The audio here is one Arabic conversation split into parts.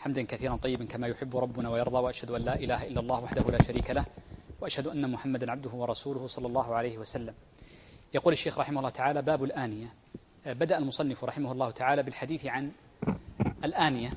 حمدا كثيرا طيبا كما يحب ربنا ويرضى، وأشهد أن لا إله إلا الله وحده لا شريك له، وأشهد أن محمدا عبده ورسوله صلى الله عليه وسلم. يقول الشيخ رحمه الله تعالى: باب الآنية. بدأ المصنف رحمه الله تعالى بالحديث عن الآنية،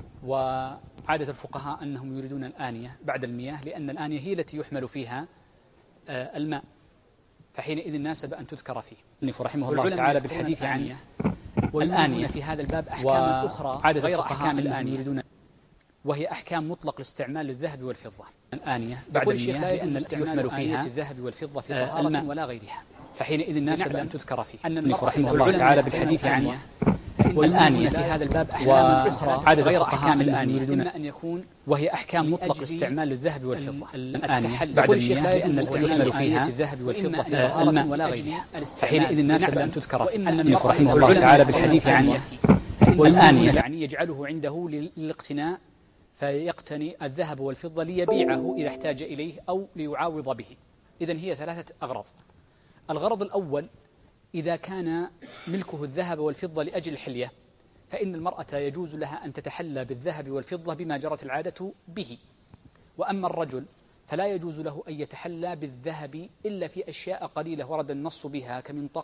وعادة الفقهاء أنهم يريدون الآنية بعد المياه، لأن الآنية هي التي يحمل فيها الماء، فحينئذ ناسب أن تذكر فيه. المصنف رحمه الله تعالى بالحديث عن الآنية في هذا الباب أحكام أخرى غير أحكام الآنية يريدون، وهي أحكام مطلق الاستعمال للذهب والفضة. الآنية بعد المياه لأن التي يحمل فيها الذهب والفضة في طهارة ولا غيرها، فحينئذ ناسب أن تذكر فيه. المصنف رحمه الله تعالى بالحديث عن الآنية في هذا الباب أحكام أخرى غير أحكام الآنية يريدون أن يكون، وهي أحكام مطلق الاستعمال للذهب والفضة. الآنية بعد المياه لأن التي يحمل فيها الذهب والفضة في طهارة ولا غيرها، فحينئذ ناسب أن تذكر فيه. المصنف رحمه الله تعالى بالحديث عن الآنية يعني يجعله عنده للاقتناء، فيقتني الذهب والفضة ليبيعه إذا احتاج إليه أو ليعاوض به. إذن هي ثلاثة أغراض. الغرض الأول: إذا كان ملكه الذهب والفضة لأجل الحلية، فإن المرأة يجوز لها أن تتحلى بالذهب والفضة بما جرت العادة به. وأما الرجل فلا يجوز له أن يتحلى بالذهب إلا في أشياء قليلة ورد النص بها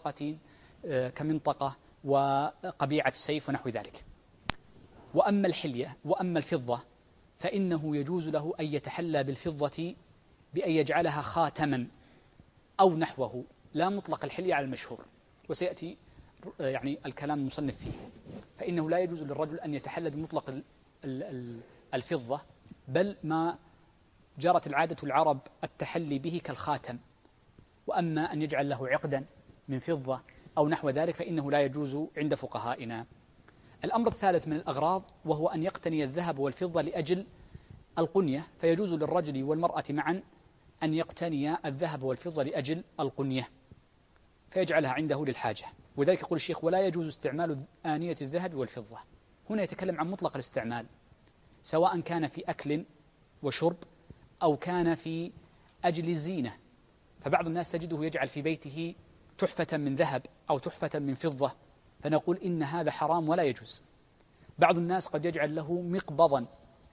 كمنطقة وقبيعة السيف ونحو ذلك. وأما الحلية وأما الفضة فإنه يجوز له أن يتحلى بالفضة بأن يجعلها خاتما أو نحوه، لا مطلق الحلية على المشهور، وسيأتي يعني الكلام المصنف فيه. فإنه لا يجوز للرجل أن يتحلى بمطلق الفضة، بل ما جرت العادة العرب التحلي به كالخاتم. وأما أن يجعل له عقدا من فضة أو نحو ذلك فإنه لا يجوز عند فقهائنا. الأمر الثالث من الأغراض وهو أن يقتني الذهب والفضة لأجل القنية، فيجوز للرجل والمرأة معا أن يقتني الذهب والفضة لأجل القنية، فيجعلها عنده للحاجة. وذلك يقول الشيخ: ولا يجوز استعمال آنية الذهب والفضة. هنا يتكلم عن مطلق الاستعمال، سواء كان في أكل وشرب أو كان في أجل الزينة. فبعض الناس تجده يجعل في بيته تحفة من ذهب أو تحفة من فضة، فنقول إن هذا حرام ولا يجوز. بعض الناس قد يجعل له مقبضا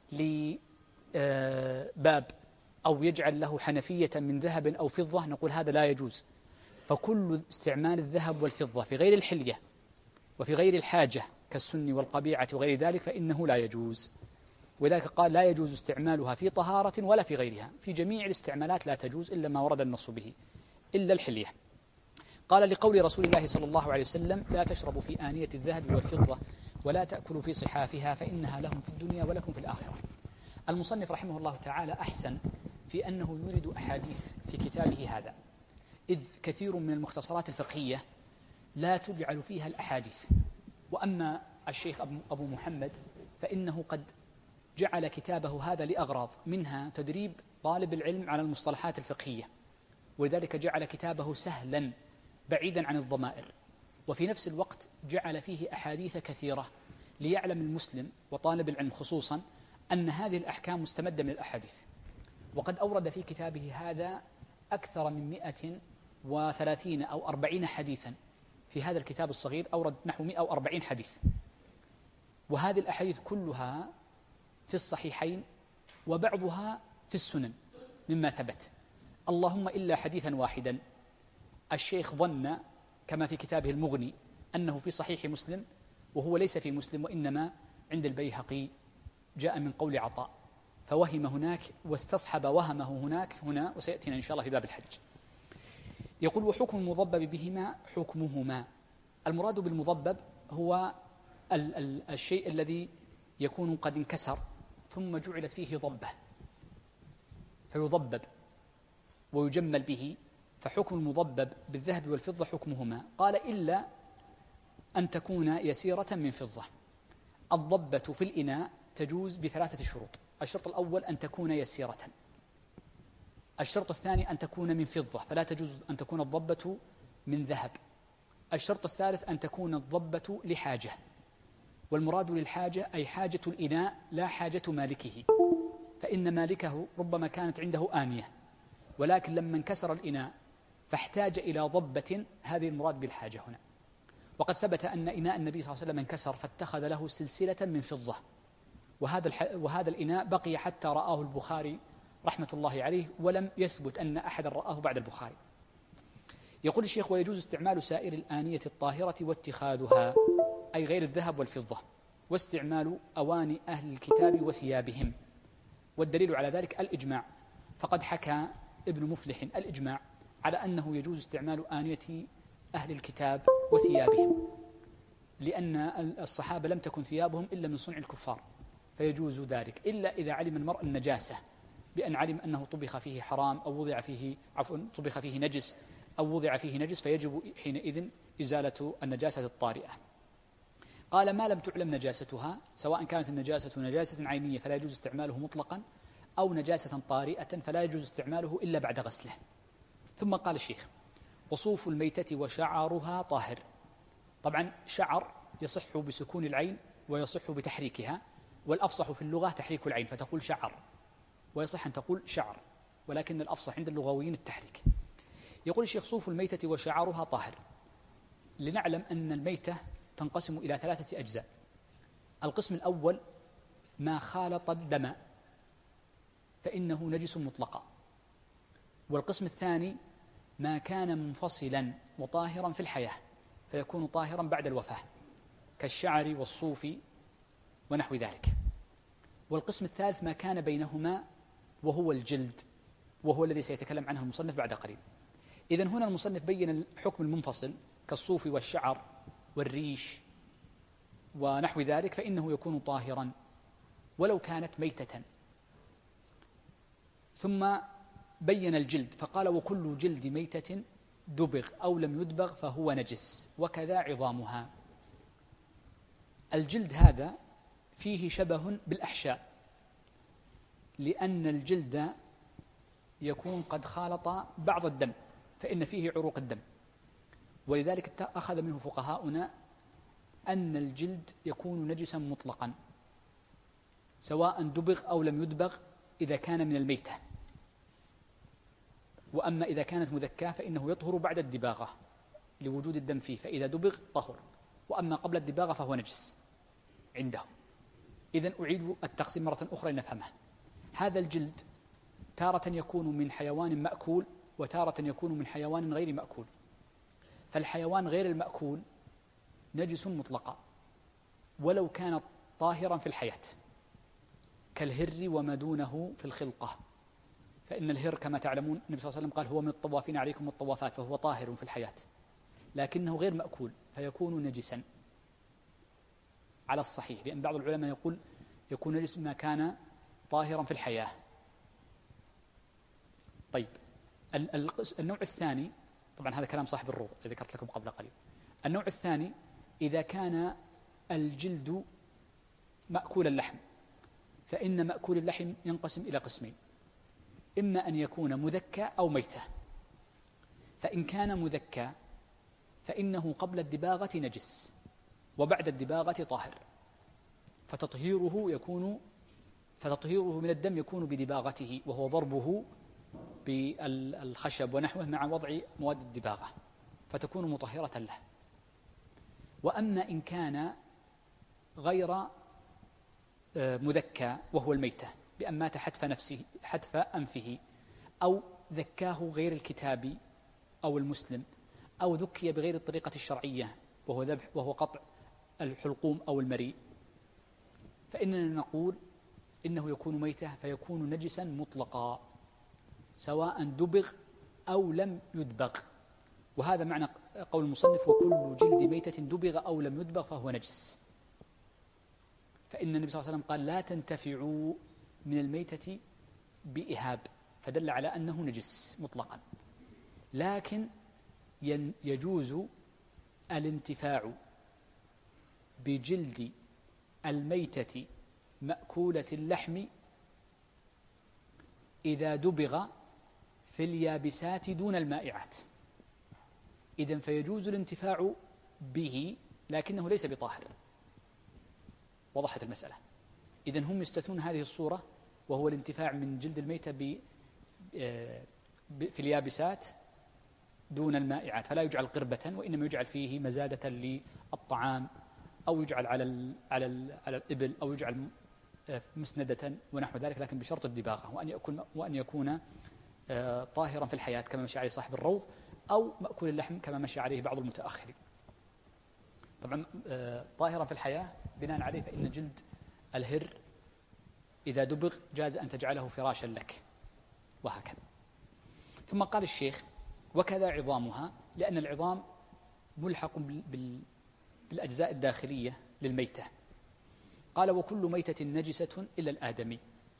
لباب أو يجعل له حنفية من ذهب أو فضة، نقول هذا لا يجوز. فكل استعمال الذهب والفضة في غير الحلية وفي غير الحاجة كالسن والقبيعة وغير ذلك فإنه لا يجوز. وذلك قال: لا يجوز استعمالها في طهارة ولا في غيرها. في جميع الاستعمالات لا تجوز إلا ما ورد النص به إلا الحلية. قال: لقول رسول الله صلى الله عليه وسلم: لا تشربوا في آنية الذهب والفضة ولا تأكلوا في صحافها فإنها لهم في الدنيا ولكم في الآخرة. المصنف رحمه الله تعالى أحسن في أنه يورد أحاديث في كتابه هذا، إذ كثير من المختصرات الفقهية لا تجعل فيها الأحاديث. وأما الشيخ أبو محمد فإنه قد جعل كتابه هذا لأغراض، منها تدريب طالب العلم على المصطلحات الفقهية، ولذلك جعل كتابه سهلا بعيدا عن الضمائر، وفي نفس الوقت جعل فيه أحاديث كثيرة ليعلم المسلم وطالب العلم خصوصا أن هذه الأحكام مستمدة من الأحاديث. وقد أورد في كتابه هذا أكثر من 130 أو 40 حديثا. في هذا الكتاب الصغير أورد نحو 140 حديث، وهذه الأحاديث كلها في الصحيحين وبعضها في السنن مما ثبت، اللهم إلا حديثا واحدا الشيخ ظن كما في كتابه المغني أنه في صحيح مسلم، وهو ليس في مسلم وإنما عند البيهقي، جاء من قول عطاء، فوهم هناك واستصحب وهمه هنا، وسيأتينا إن شاء الله في باب الحج. يقول: وحكم المضبب بهما حكمهما. المراد بالمضبب هو الشيء الذي يكون قد انكسر ثم جعلت فيه ضبة فيضبب ويجمل به، فحكم المضبب بالذهب والفضة حكمهما. قال: إلا أن تكون يسيرة من فضة. الضبة في الإناء تجوز بثلاثة شروط: الشرط الأول أن تكون يسيرة، الشرط الثاني أن تكون من فضة فلا تجوز أن تكون الضبة من ذهب، الشرط الثالث أن تكون الضبة لحاجة، والمراد للحاجة أي حاجة الإناء لا حاجة مالكه، فإن مالكه ربما كانت عنده آنية، ولكن لما انكسر الإناء فاحتاج إلى ضبة، هذه المراد بالحاجة هنا. وقد ثبت أن إناء النبي صلى الله عليه وسلم انكسر فاتخذ له سلسلة من فضة، وهذا الإناء بقي حتى رآه البخاري رحمة الله عليه، ولم يثبت أن أحد رآه بعد البخاري. يقول الشيخ: ويجوز استعمال سائر الآنية الطاهرة واتخاذها، أي غير الذهب والفضة، واستعمال أواني أهل الكتاب وثيابهم. والدليل على ذلك الإجماع، فقد حكى ابن مفلح الإجماع على أنه يجوز استعمال آنية أهل الكتاب وثيابهم، لأن الصحابة لم تكن ثيابهم إلا من صنع الكفار، فيجوز ذلك إلا إذا علم المرء النجاسة، بأن علم أنه طبخ فيه حرام أو وضع فيه طبخ فيه نجس أو وضع فيه نجس، فيجب حينئذ إزالة النجاسة الطارئة. قال: ما لم تعلم نجاستها، سواء كانت النجاسة نجاسة عينية فلا يجوز استعماله مطلقا، أو نجاسة طارئة فلا يجوز استعماله إلا بعد غسله. ثم قال الشيخ: وصوف الميتة وشعرها طاهر. طبعا شعر يصح بسكون العين ويصح بتحريكها، والأفصح في اللغة تحريك العين فتقول شعر، ويصح أن تقول شعر، ولكن الأفصح عند اللغويين التحريك. يقول الشيخ: صوف الميتة وشعرها طاهر. لنعلم أن الميتة تنقسم إلى 3 أجزاء. القسم الأول ما خالط الدم فإنه نجس مطلقا، والقسم الثاني ما كان منفصلا وطاهرا في الحياة فيكون طاهرا بعد الوفاة، كالشعر والصوف ونحو ذلك. والقسم الثالث ما كان بينهما وهو الجلد، وهو الذي سيتكلم عنه المصنف بعد قليل. إذن هنا المصنف بين الحكم المنفصل كالصوف والشعر والريش ونحو ذلك، فإنه يكون طاهرا ولو كانت ميتة. ثم بين الجلد فقال: وكل جلد ميتة دبغ أو لم يدبغ فهو نجس، وكذا عظامها. الجلد هذا فيه شبه بالأحشاء، لأن الجلد يكون قد خالط بعض الدم، فإن فيه عروق الدم، ولذلك أخذ منه فقهاؤنا أن الجلد يكون نجسا مطلقا سواء دبغ أو لم يدبغ إذا كان من الميتة. وأما إذا كانت مذكاة فإنه يطهر بعد الدباغة لوجود الدم فيه، فإذا دبغ طهر، وأما قبل الدباغة فهو نجس عنده. إذن أعيد التقسيم مرة أخرى لنفهمه. هذا الجلد تارة يكون من حيوان مأكول وتارة يكون من حيوان غير مأكول. فالحيوان غير المأكول نجس مطلقا ولو كان طاهرا في الحياة، كالهر وما دونه في الخلقة، فإن الهر كما تعلمون النبي صلى الله عليه وسلم قال: هو من الطوافين عليكم والطوافات، فهو طاهر في الحياة، لكنه غير مأكول فيكون نجسا على الصحيح، لأن بعض العلماء يقول يكون نجس ما كان طاهرا في الحياة. طيب، النوع الثاني، طبعا هذا كلام صاحب الروض الذي ذكرت لكم قبل قليل. النوع الثاني إذا كان الجلد مأكول اللحم، فإن مأكول اللحم ينقسم إلى قسمين: إما أن يكون مذكى أو ميتة. فإن كان مذكى فإنه قبل الدباغة نجس وبعد الدباغة طاهر، فتطهيره من الدم يكون بدباغته، وهو ضربه بالخشب ونحوه مع وضع مواد الدباغة، فتكون مطهرة له. وأما إن كان غير مذكى وهو الميتة، بأن مات حتف أنفه، أو ذكاه غير الكتابي أو المسلم، أو ذكي بغير الطريقة الشرعية وهو قطع الحلقوم أو المريء، فإننا نقول إنه يكون ميتة فيكون نجسا مطلقا سواء دبغ أو لم يدبغ. وهذا معنى قول المصنف: وكل جلد ميتة دبغ أو لم يدبغ فهو نجس. فإن النبي صلى الله عليه وسلم قال: لا تنتفعوا من الميتة بإهاب، فدل على أنه نجس مطلقا. لكن يجوز الانتفاع بجلد الميتة مأكولة اللحم إذا دبغ في اليابسات دون المائعات. إذن فيجوز الانتفاع به لكنه ليس بطاهر. وضحت المسألة. إذن هم يستثنون هذه الصورة، وهو الانتفاع من جلد الميتة في اليابسات دون المائعات، فلا يجعل قربة، وإنما يجعل فيه مزادة للطعام، أو يجعل على الإبل، أو يجعل مسندة ونحو ذلك، لكن بشرط الدباغة، وأن يكون طاهرا في الحياة كما مشي عليه صاحب الروض، أو مأكول اللحم كما مشي عليه بعض المتأخرين. طبعا طاهرا في الحياة بناء عليه فإن جلد الهر إذا دبغ جاز أن تجعله فراشا لك، وهكذا. ثم قال الشيخ: وكذا عظامها، لأن العظام ملحق بالأجزاء الداخلية للميتة. قال: وكل ميتة نجسة إلا الآدمي.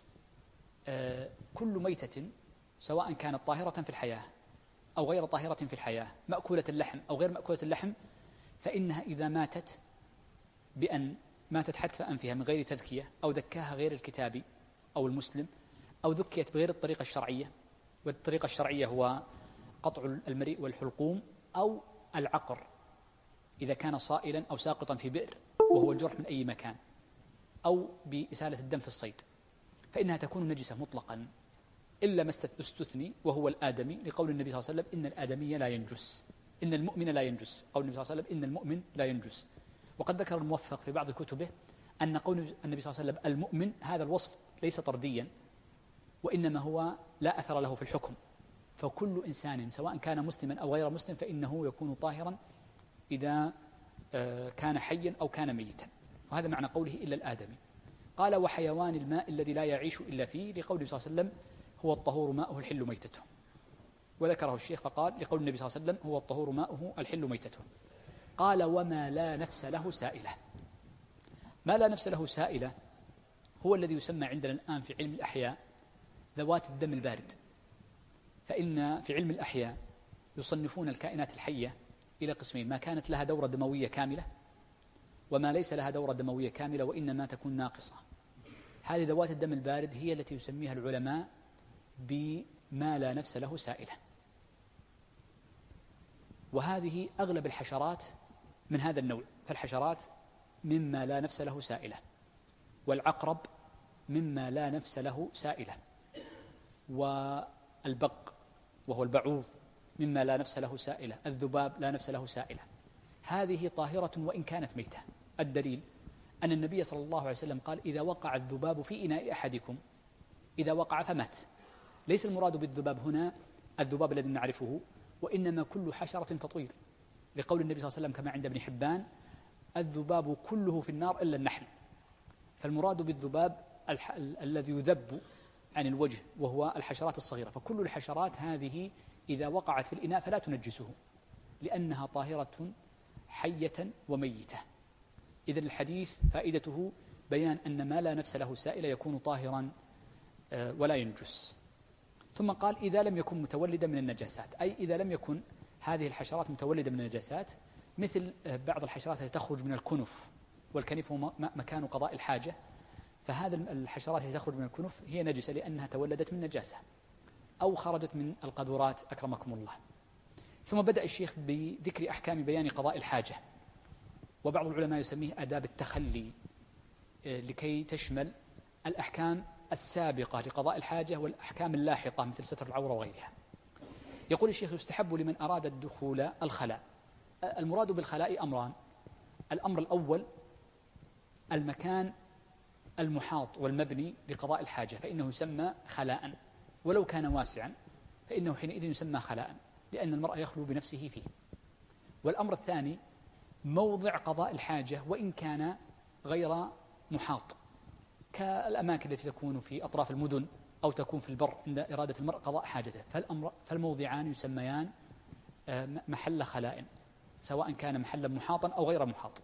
كل ميتة سواء كانت طاهرة في الحياة أو غير طاهرة في الحياة، مأكولة اللحم أو غير مأكولة اللحم، فإنها إذا ماتت بأن ماتت حتف أنفها من غير تذكية، أو ذكاها غير الكتابي أو المسلم، أو ذكيت بغير الطريقة الشرعية، والطريقة الشرعية هو قطع المريء والحلقوم، أو العقر إذا كان صائلا أو ساقطا في بئر وهو الجرح من أي مكان، أو بإسالة الدم في الصيد، فإنها تكون نجسة مطلقا، إلا ما استثني وهو الآدمي، لقول النبي صلى الله عليه وسلم: إن الآدمي لا ينجس، إن المؤمن لا ينجس. قول النبي صلى الله عليه وسلم: إن المؤمن لا ينجس. وقد ذكر الموفق في بعض كتبه أن قول النبي صلى الله عليه وسلم المؤمن هذا الوصف ليس طرديا، وإنما هو لا أثر له في الحكم، فكل إنسان سواء كان مسلما أو غير مسلم فإنه يكون طاهرا إذا كان حيا أو كان ميتا، وهذا معنى قوله إلا الآدمي. قال: وحيوان الماء الذي لا يعيش إلا فيه، لقول النبي صلى الله عليه وسلم: هو الطهور ماؤه الحل ميتته. وذكره الشيخ فقال: لقول النبي صلى الله عليه وسلم: هو الطهور ماؤه الحل ميتته. قال: وما لا نفس له سائلة. ما لا نفس له سائلة هو الذي يسمى عندنا الآن في علم الأحياء ذوات الدم البارد. فإن في علم الأحياء يصنفون الكائنات الحية إلى قسمين: ما كانت لها دورة دموية كاملة، وما ليس لها دورة دموية كاملة وإنما تكون ناقصة. هذه ذوات الدم البارد هي التي يسميها العلماء بما لا نفس له سائلة، وهذه أغلب الحشرات من هذا النوع. فالحشرات مما لا نفس له سائلة، والعقرب مما لا نفس له سائلة، والبق وهو البعوض مما لا نفس له سائلة، الذباب لا نفس له سائلة. هذه طاهرة وإن كانت ميتة. الدليل أن النبي صلى الله عليه وسلم قال: إذا وقع الذباب في إناء أحدكم، إذا وقع فمات. ليس المراد بالذباب هنا الذباب الذي نعرفه، وإنما كل حشرة تطير، لقول النبي صلى الله عليه وسلم كما عند ابن حبان: الذباب كله في النار إلا النحل. فالمراد بالذباب الذي يذب عن الوجه، وهو الحشرات الصغيرة. فكل الحشرات هذه إذا وقعت في الإناء فلا تنجسه، لأنها طاهرة حية وميتة. إذن الحديث فائدته بيان أن ما لا نفس له سائل يكون طاهرا ولا ينجس. ثم قال: إذا لم يكن متولدا من النجاسات، أي إذا لم يكن هذه الحشرات متولدة من النجاسات، مثل بعض الحشرات التي تخرج من الكنف، والكنف هو مكان قضاء الحاجة، فهذا الحشرات التي تخرج من الكنف هي نجسة لأنها تولدت من نجاسة، أو خرجت من القذورات أكرمكم الله. ثم بدأ الشيخ بذكر أحكام بيان قضاء الحاجة، وبعض العلماء يسميه آداب التخلي، لكي تشمل الأحكام السابقة لقضاء الحاجة والأحكام اللاحقة مثل ستر العورة وغيرها. يقول الشيخ: يستحب لمن أراد الدخول الخلاء. المراد بالخلاء أمران: الأمر الأول المكان المحاط والمبني لقضاء الحاجة، فإنه يسمى خلاء، ولو كان واسعا فإنه حينئذ يسمى خلاء، لأن المرء يخلو بنفسه فيه. والأمر الثاني موضع قضاء الحاجة وإن كان غير محاط، كالأماكن التي تكون في أطراف المدن أو تكون في البر عند إرادة المرء قضاء حاجته، فالموضعان يسميان محل خلاء، سواء كان محلا محاطا أو غير محاط.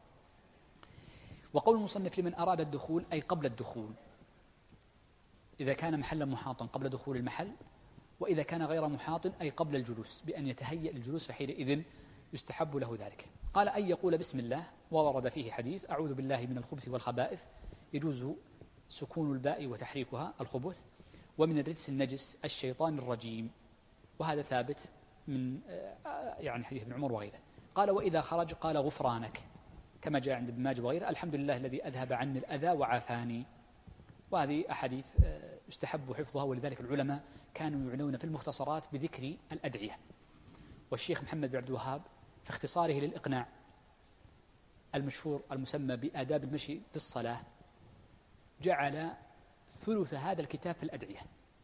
وقول المصنف: لمن أراد الدخول، أي قبل الدخول، إذا كان محلا محاطا قبل دخول المحل، وإذا كان غير محاط أي قبل الجلوس، بأن يتهيأ الجلوس، فحينئذ يستحب له ذلك. قال: أن يقول بسم الله، وورد فيه حديث: أعوذ بالله من الخبث والخبائث، يجوز سكون الباء وتحريكها الخبث، ومن الرجس النجس الشيطان الرجيم، وهذا ثابت من يعني حديث ابن عمر وغيره. قال: وإذا خرج قال: غفرانك، كما جاء عند ابن ماجه وغيره: الحمد لله الذي أذهب عني الأذى وعافاني. وهذه أحاديث يستحب حفظها، ولذلك العلماء كانوا يعنون في المختصرات بذكر الأدعية. والشيخ محمد بن عبد الوهاب في اختصاره للإقناع المشهور المسمى بآداب المشي للصلاة جعل ثلث هذا الكتاب في الأدعية،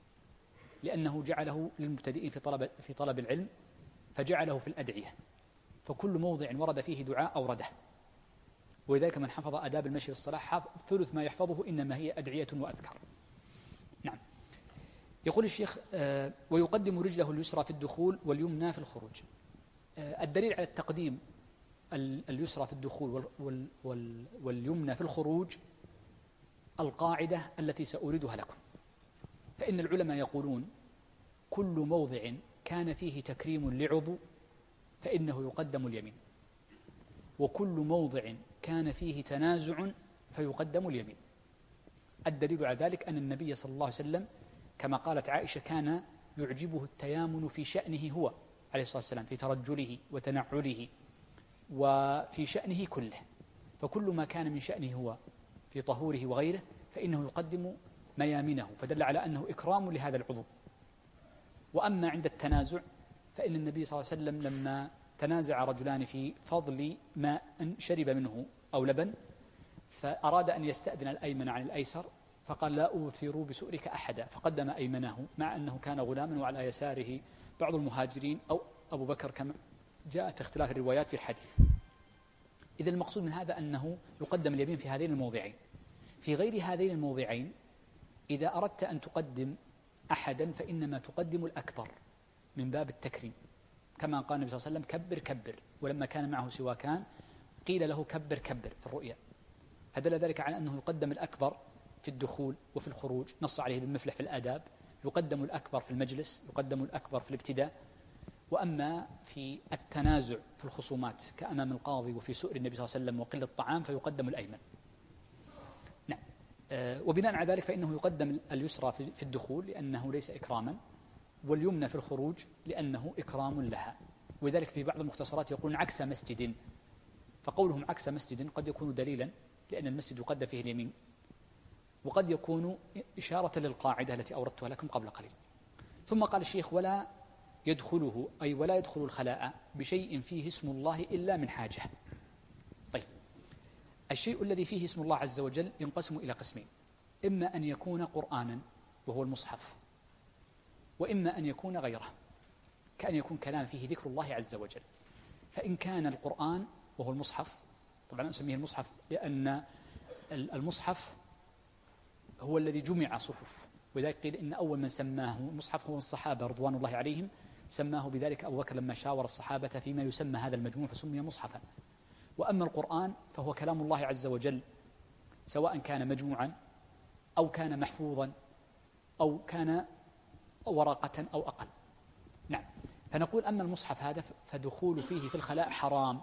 لأنه جعله للمبتدئين في طلب العلم، فجعله في الأدعية، فكل موضع ورد فيه دعاء أورده. ولذلك من حفظ آداب المشي في الصلاة ثلث ما يحفظه إنما هي أدعية وأذكار. نعم. يقول الشيخ ويقدم رجله اليسرى في الدخول واليمنى في الخروج. الدليل على التقديم اليسرى في الدخول واليمنى في الخروج القاعدة التي سأوردها لكم. فإن العلماء يقولون كل موضع كان فيه تكريم لعضو فإنه يقدم اليمين، وكل موضع كان فيه تنازع فيقدم اليمين. الدليل على ذلك أن النبي صلى الله عليه وسلم كما قالت عائشة كان يعجبه التيامن في شأنه هو عليه الصلاة والسلام، في ترجله وتنعله وفي شأنه كله، فكل ما كان من شأنه هو في طهوره وغيره فإنه يقدم ميامنه، فدل على أنه إكرام لهذا العضو. وأما عند التنازع فإن النبي صلى الله عليه وسلم لما تنازع رجلان في فضل ماء شرب منه أو لبن، فأراد أن يستأذن الأيمن عن الأيسر، فقال لا أوثر بسؤرك أحدا، فقدم أيمنه مع أنه كان غلاما وعلى يساره بعض المهاجرين أو أبو بكر كما جاءت اختلاف الروايات في الحديث. إذا المقصود من هذا أنه يقدم اليمين في هذين الموضعين. في غير هذين الموضعين إذا أردت أن تقدم أحدا فإنما تقدم الأكبر من باب التكريم، كما قال النبي صلى الله عليه وسلم كبر كبر، ولما كان معه سواكان قيل له كبر كبر في الرؤيا، فدل ذلك على أنه يقدم الأكبر في الدخول وفي الخروج، نص عليه ابن مفلح في الآداب، يقدم الأكبر في المجلس، يقدم الأكبر في الابتداء. وأما في التنازع في الخصومات كأمام القاضي وفي سؤر النبي صلى الله عليه وسلم وقل الطعام فيقدم الأيمن. نعم. وبناء على ذلك فإنه يقدم اليسرى في الدخول لأنه ليس إكراما، واليمنى في الخروج لأنه إكرام لها. ولذلك في بعض المختصرات يقولون عكس مسجد، فقولهم عكس مسجد قد يكون دليلا لأن المسجد يقدم فيه اليمين، وقد يكون إشارة للقاعدة التي أوردتها لكم قبل قليل. ثم قال الشيخ ولا يدخله أي ولا يدخل الخلاء بشيء فيه اسم الله إلا من حاجة. طيب، الشيء الذي فيه اسم الله عز وجل ينقسم إلى قسمين: إما أن يكون قرآنا وهو المصحف، وإما أن يكون غيره كأن يكون كلام فيه ذكر الله عز وجل. فإن كان القرآن وهو المصحف، طبعا نسميه المصحف لأن المصحف هو الذي جمع صحف، ولذلك قيل إن أول من سماه المصحف هو الصحابة رضوان الله عليهم، سماه بذلك أبو بكر لما شاور الصحابة فيما يسمى هذا المجموع فسمي مصحفا. وأما القرآن فهو كلام الله عز وجل، سواء كان مجموعا أو كان محفوظا أو كان ورقة أو أقل. نعم. فنقول أما المصحف هذا فدخول فيه في الخلاء حرام،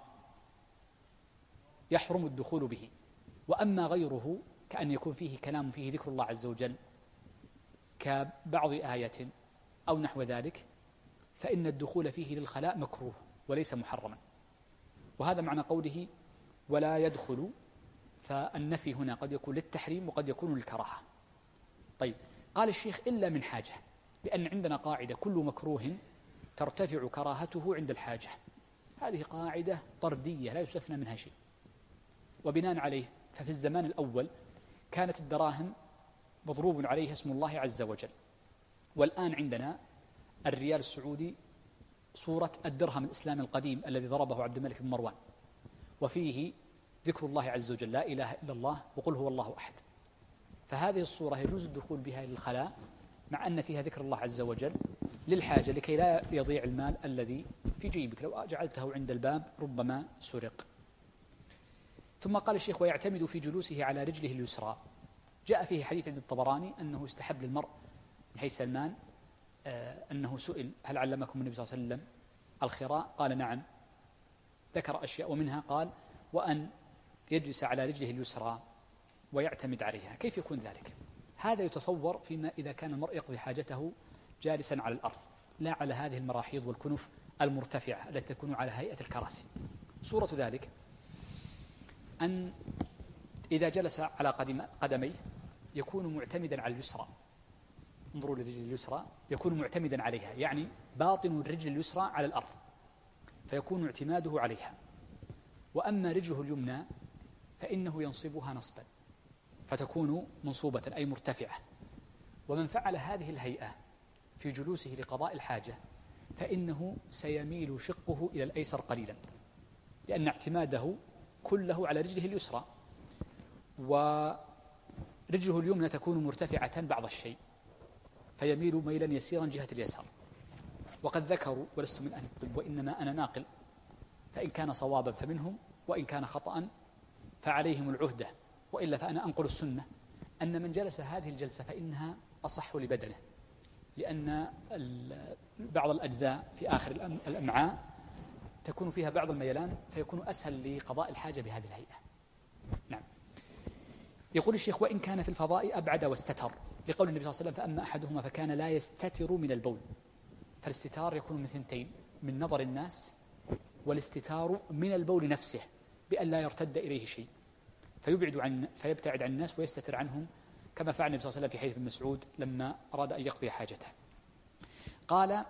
يحرم الدخول به. وأما غيره كأن يكون فيه كلام فيه ذكر الله عز وجل كبعض آية أو نحو ذلك، فإن الدخول فيه للخلاء مكروه وليس محرما. وهذا معنى قوله ولا يدخل، فالنفي هنا قد يكون للتحريم وقد يكون للكراهة. طيب، قال الشيخ إلا من حاجة، لأن عندنا قاعدة كل مكروه ترتفع كراهته عند الحاجة. هذه قاعدة طردية لا يستثنى منها شيء. وبناء عليه ففي الزمان الأول كانت الدراهم مضروب عليها اسم الله عز وجل، والآن عندنا الريال السعودي صورة الدرهم الإسلامي القديم الذي ضربه عبد الملك بن مروان، وفيه ذكر الله عز وجل لا إله إلا الله وقل هو الله أحد. فهذه الصورة يجوز الدخول بها للخلاء مع أن فيها ذكر الله عز وجل للحاجة، لكي لا يضيع المال الذي في جيبك، لو جعلته عند الباب ربما سرق. ثم قال الشيخ ويعتمد في جلوسه على رجله اليسرى. جاء فيه حديث عند الطبراني أنه استحب للمرء من حيث سلمان أنه سئل هل علمكم النبي صلى الله عليه وسلم الخراء؟ قال نعم، ذكر أشياء ومنها قال وأن يجلس على رجله اليسرى ويعتمد عليها. كيف يكون ذلك؟ هذا يتصور فيما إذا كان المرء يقضي حاجته جالسا على الأرض، لا على هذه المراحيض والكنف المرتفعة التي تكون على هيئة الكراسي. صورة ذلك أن إذا جلس على قدميه يكون معتمدا على اليسرى، انظروا للرجل اليسرى، يكون معتمدا عليها، يعني باطن الرجل اليسرى على الأرض فيكون اعتماده عليها. وأما رجله اليمنى فإنه ينصبها نصبا، فتكون منصوبة أي مرتفعة. ومن فعل هذه الهيئة في جلوسه لقضاء الحاجة فإنه سيميل شقه إلى الأيسر قليلا، لأن اعتماده كله على رجله اليسرى، ورجله اليمنى تكون مرتفعة بعض الشيء فيميل ميلا يسيرا جهة اليسار. وقد ذكروا، ولست من أهل الطب وإنما أنا ناقل، فإن كان صوابا فمنهم وإن كان خطأ فعليهم العهدة، وإلا فأنا أنقل السنة أن من جلس هذه الجلسة فإنها أصح لبدنه، لأن بعض الأجزاء في آخر الأمعاء تكون فيها بعض الميلان فيكون أسهل لقضاء الحاجة بهذه الهيئة. نعم. يقول الشيخ: وإن كان في الفضاء أبعد واستتر، لقول النبي صلى الله عليه وسلم: فأما أحدهما فكان لا يستتر من البول. فالاستتار يكون من ثنتين: من نظر الناس، والاستتار من البول نفسه بأن لا يرتد إليه شيء فيبتعد عن الناس ويستتر عنهم، كما فعل النبي صلى الله عليه وسلم في حديث ابن مسعود لما أراد أن يقضي حاجته. قال: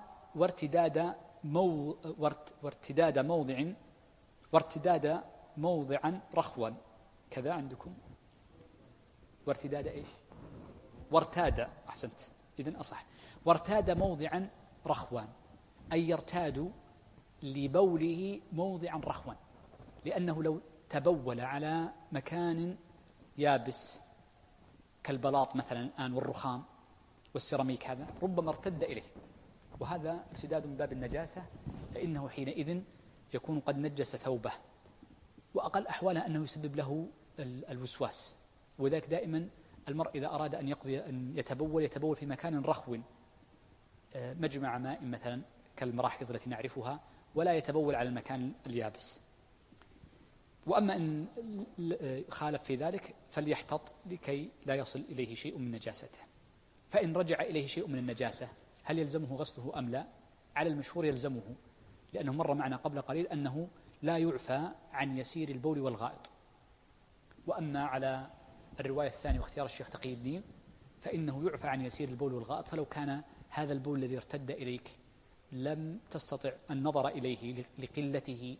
وارتداد موضعا رخوا. كذا عندكم وارتداد إيش؟ وارتاد، أحسنت، إذن أصح. وارتاد موضعا رخوا، أي يرتاد لبوله موضعا رخوا، لأنه لو تبول على مكان يابس كالبلاط مثلا الآن والرخام والسيراميك هذا ربما ارتد إليه، وهذا ارتداد من باب النجاسة، فإنه حينئذ يكون قد نجس ثوبه، وأقل أحواله أنه يسبب له الوسواس. وذلك دائما المرء إذا أراد أن يتبول في مكان رخو مجمع ماء مثلا كالمراحيض التي نعرفها، ولا يتبول على المكان اليابس. وأما إن خالف في ذلك فليحتط لكي لا يصل إليه شيء من نجاسته. فإن رجع إليه شيء من النجاسة هل يلزمه غسله أم لا؟ على المشهور يلزمه، لأنه مر معنا قبل قليل أنه لا يعفى عن يسير البول والغائط. وأما على الرواية الثانية واختيار الشيخ تقي الدين فإنه يعفى عن يسير البول والغائط، فلو كان هذا البول الذي ارتد إليك لم تستطع النظر إليه لقلته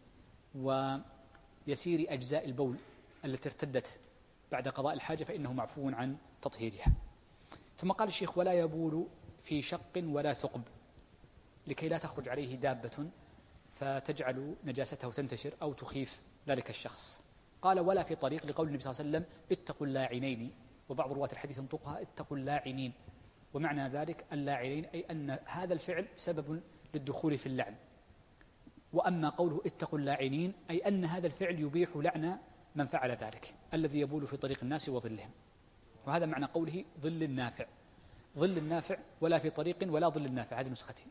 ويسير أجزاء البول التي ارتدت بعد قضاء الحاجة فإنه معفو عن تطهيرها. ثم قال الشيخ: ولا يبول في شق ولا ثقب، لكي لا تخرج عليه دابة فتجعل نجاسته تنتشر أو تخيف ذلك الشخص. قال: ولا في طريق، لقول النبي صلى الله عليه وسلم: اتقوا اللاعنين. وبعض رواة الحديث ينطقها: اتقوا اللاعنين. ومعنى ذلك اللاعنين أي أن هذا الفعل سبب للدخول في اللعن. وأما قوله اتقوا اللاعنين أي أن هذا الفعل يبيح لعن من فعل ذلك، الذي يبول في طريق الناس وظلهم. وهذا معنى قوله ظل النافع. ظل النافع ولا في طريق ولا ظل النافع، هذه نسختي.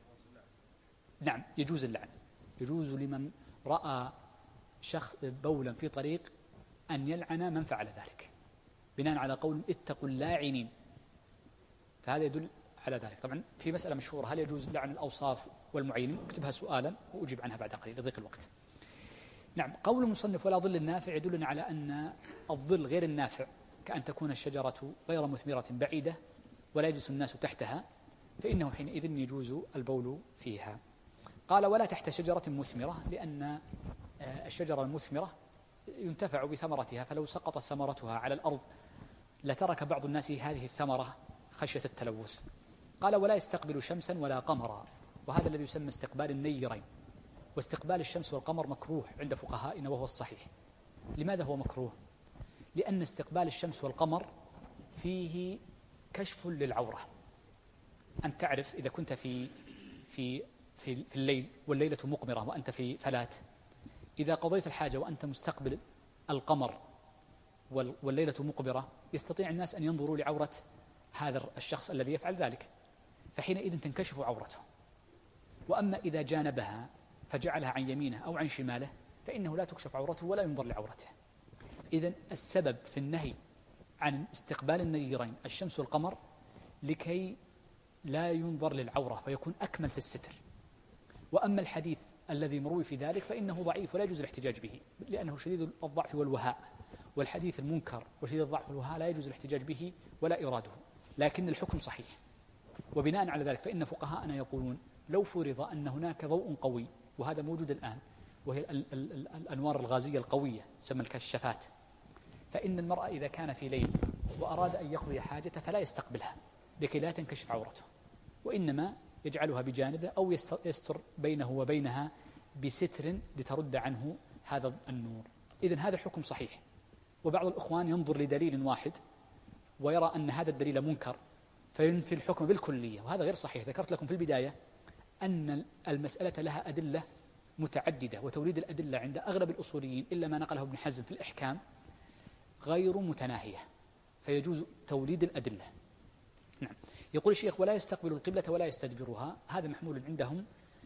نعم، يجوز اللعن، يجوز لمن رأى شخص بولا في طريق أن يلعن من فعل ذلك بناء على قول اتقوا اللاعنين، فهذا يدل على ذلك. طبعا في مسألة مشهورة: هل يجوز لعن الأوصاف والمعينين؟ اكتبها سؤالا وأجيب عنها بعد قليل لضيق الوقت. نعم. قول المصنف ولا ظل النافع يدلنا على أن الظل غير النافع، كأن تكون الشجرة غير مثمرة بعيدة ولا يجلس الناس تحتها، فإنه حينئذ يجوز البول فيها. قال: ولا تحت شجرة مثمرة، لأن الشجرة المثمرة ينتفع بثمرتها، فلو سقطت ثمرتها على الأرض لترك بعض الناس هذه الثمرة خشية التلوث. قال: ولا يستقبل شمسا ولا قمرا، وهذا الذي يسمى استقبال النيرين. واستقبال الشمس والقمر مكروه عند فقهائنا وهو الصحيح. لماذا هو مكروه؟ لأن استقبال الشمس والقمر فيه كشف للعورة. أن تعرف إذا كنت في الليل والليلة مقمرة وأنت في فلات، إذا قضيت الحاجة وأنت مستقبل القمر والليلة مقبرة يستطيع الناس أن ينظروا لعورة هذا الشخص الذي يفعل ذلك، فحينئذ تنكشف عورته. وأما إذا جانبها فجعلها عن يمينه أو عن شماله فإنه لا تكشف عورته ولا ينظر لعورته. إذن السبب في النهي عن استقبال النيرين الشمس والقمر لكي لا ينظر للعورة فيكون أكمل في الستر. وأما الحديث الذي مروي في ذلك فإنه ضعيف ولا يجوز الاحتجاج به، لأنه شديد الضعف والوهاء، والحديث المنكر وشديد الضعف والوهاء لا يجوز الاحتجاج به ولا إراده، لكن الحكم صحيح. وبناء على ذلك فإن فقهاءنا يقولون: لو فرض أن هناك ضوء قوي، وهذا موجود الآن، وهي الأنوار الغازية القوية تسمى الكشافات، فإن المرأة إذا كان في ليل وأراد أن يقضي حاجته فلا يستقبلها لكي لا تنكشف عورته، وإنما يجعلها بجانبه أو يستر بينه وبينها بستر لترد عنه هذا النور. إذن هذا الحكم صحيح. وبعض الإخوان ينظر لدليل واحد ويرى أن هذا الدليل منكر فينفي الحكم بالكلية، وهذا غير صحيح. ذكرت لكم في البداية أن المسألة لها أدلة متعددة، وتوليد الأدلة عند أغلب الأصوليين إلا ما نقله ابن حزم في الإحكام غير متناهية، فيجوز توليد الأدلة. نعم. يقول الشيخ: ولا يستقبل القبلة ولا يستدبرها، هذا محمول عندهم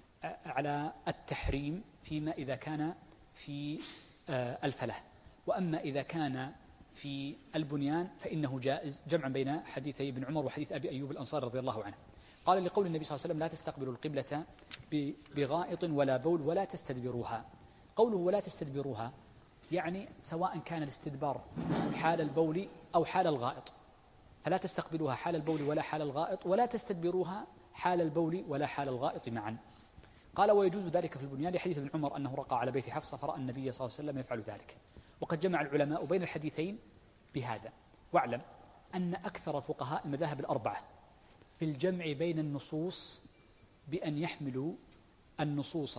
على التحريم فيما إذا كان في الفلاة، وأما إذا كان في البنيان فإنه جائز، جمعا بين حديثي ابن عمر وحديث أبي أيوب الأنصاري رضي الله عنه. قال لقول النبي صلى الله عليه وسلم: لا تستقبلوا القبلة بغائط ولا بول ولا تستدبروها. قوله ولا تستدبروها يعني سواء كان الاستدبار حال البول أو حال الغائط، فلا تستقبلوها حال البول ولا حال الغائط، ولا تستدبروها حال البول ولا حال الغائط معا. قال: ويجوز ذلك في البنيان لحديث ابن عمر أنه رقى على بيت حفصة فرأى النبي صلى الله عليه وسلم يفعل ذلك. وقد جمع العلماء بين الحديثين بهذا. واعلم أن أكثر فقهاء المذاهب الأربعة في الجمع بين النصوص بأن يحملوا النصوص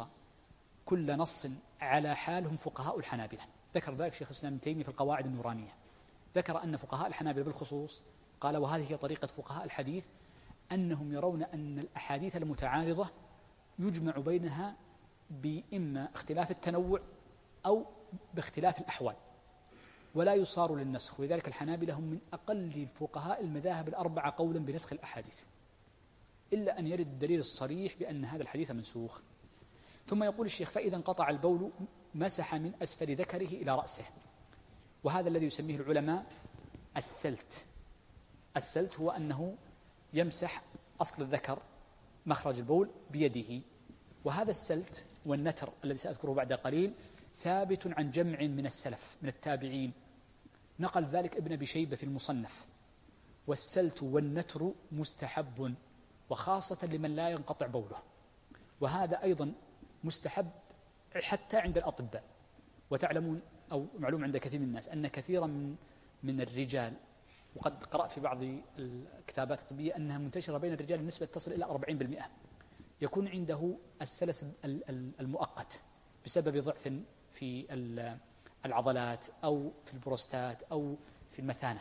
كل نص على حالهم فقهاء الحنابلة. ذكر ذلك شيخ الإسلام ابن تيمية في القواعد النورانية، ذكر أن فقهاء الحنابلة بالخصوص قال: وهذه هي طريقة فقهاء الحديث، أنهم يرون أن الأحاديث المتعارضة يجمع بينها بإما اختلاف التنوع أو باختلاف الأحوال، ولا يصار للنسخ. ولذلك الحنابلة هم من أقل فقهاء المذاهب الأربعة قولا بنسخ الأحاديث، إلا أن يرد الدليل الصريح بأن هذا الحديث منسوخ. ثم يقول الشيخ: فإذا انقطع البول مسح من أسفل ذكره إلى رأسه، وهذا الذي يسميه العلماء السلت. السلت هو أنه يمسح أصل الذكر مخرج البول بيده، وهذا السلت والنتر الذي سأذكره بعد قليل ثابت عن جمع من السلف من التابعين، نقل ذلك ابن أبي شيبة في المصنف. والسلت والنتر مستحب، وخاصة لمن لا ينقطع بوله، وهذا أيضا مستحب حتى عند الأطباء. وتعلمون أو معلوم عند كثير من الناس أن كثيرا من الرجال، وقد قرأت في بعض الكتابات الطبية أنها منتشرة بين الرجال النسبة تصل إلى 40%، يكون عنده السلس المؤقت بسبب ضعف في العضلات أو في البروستات أو في المثانة.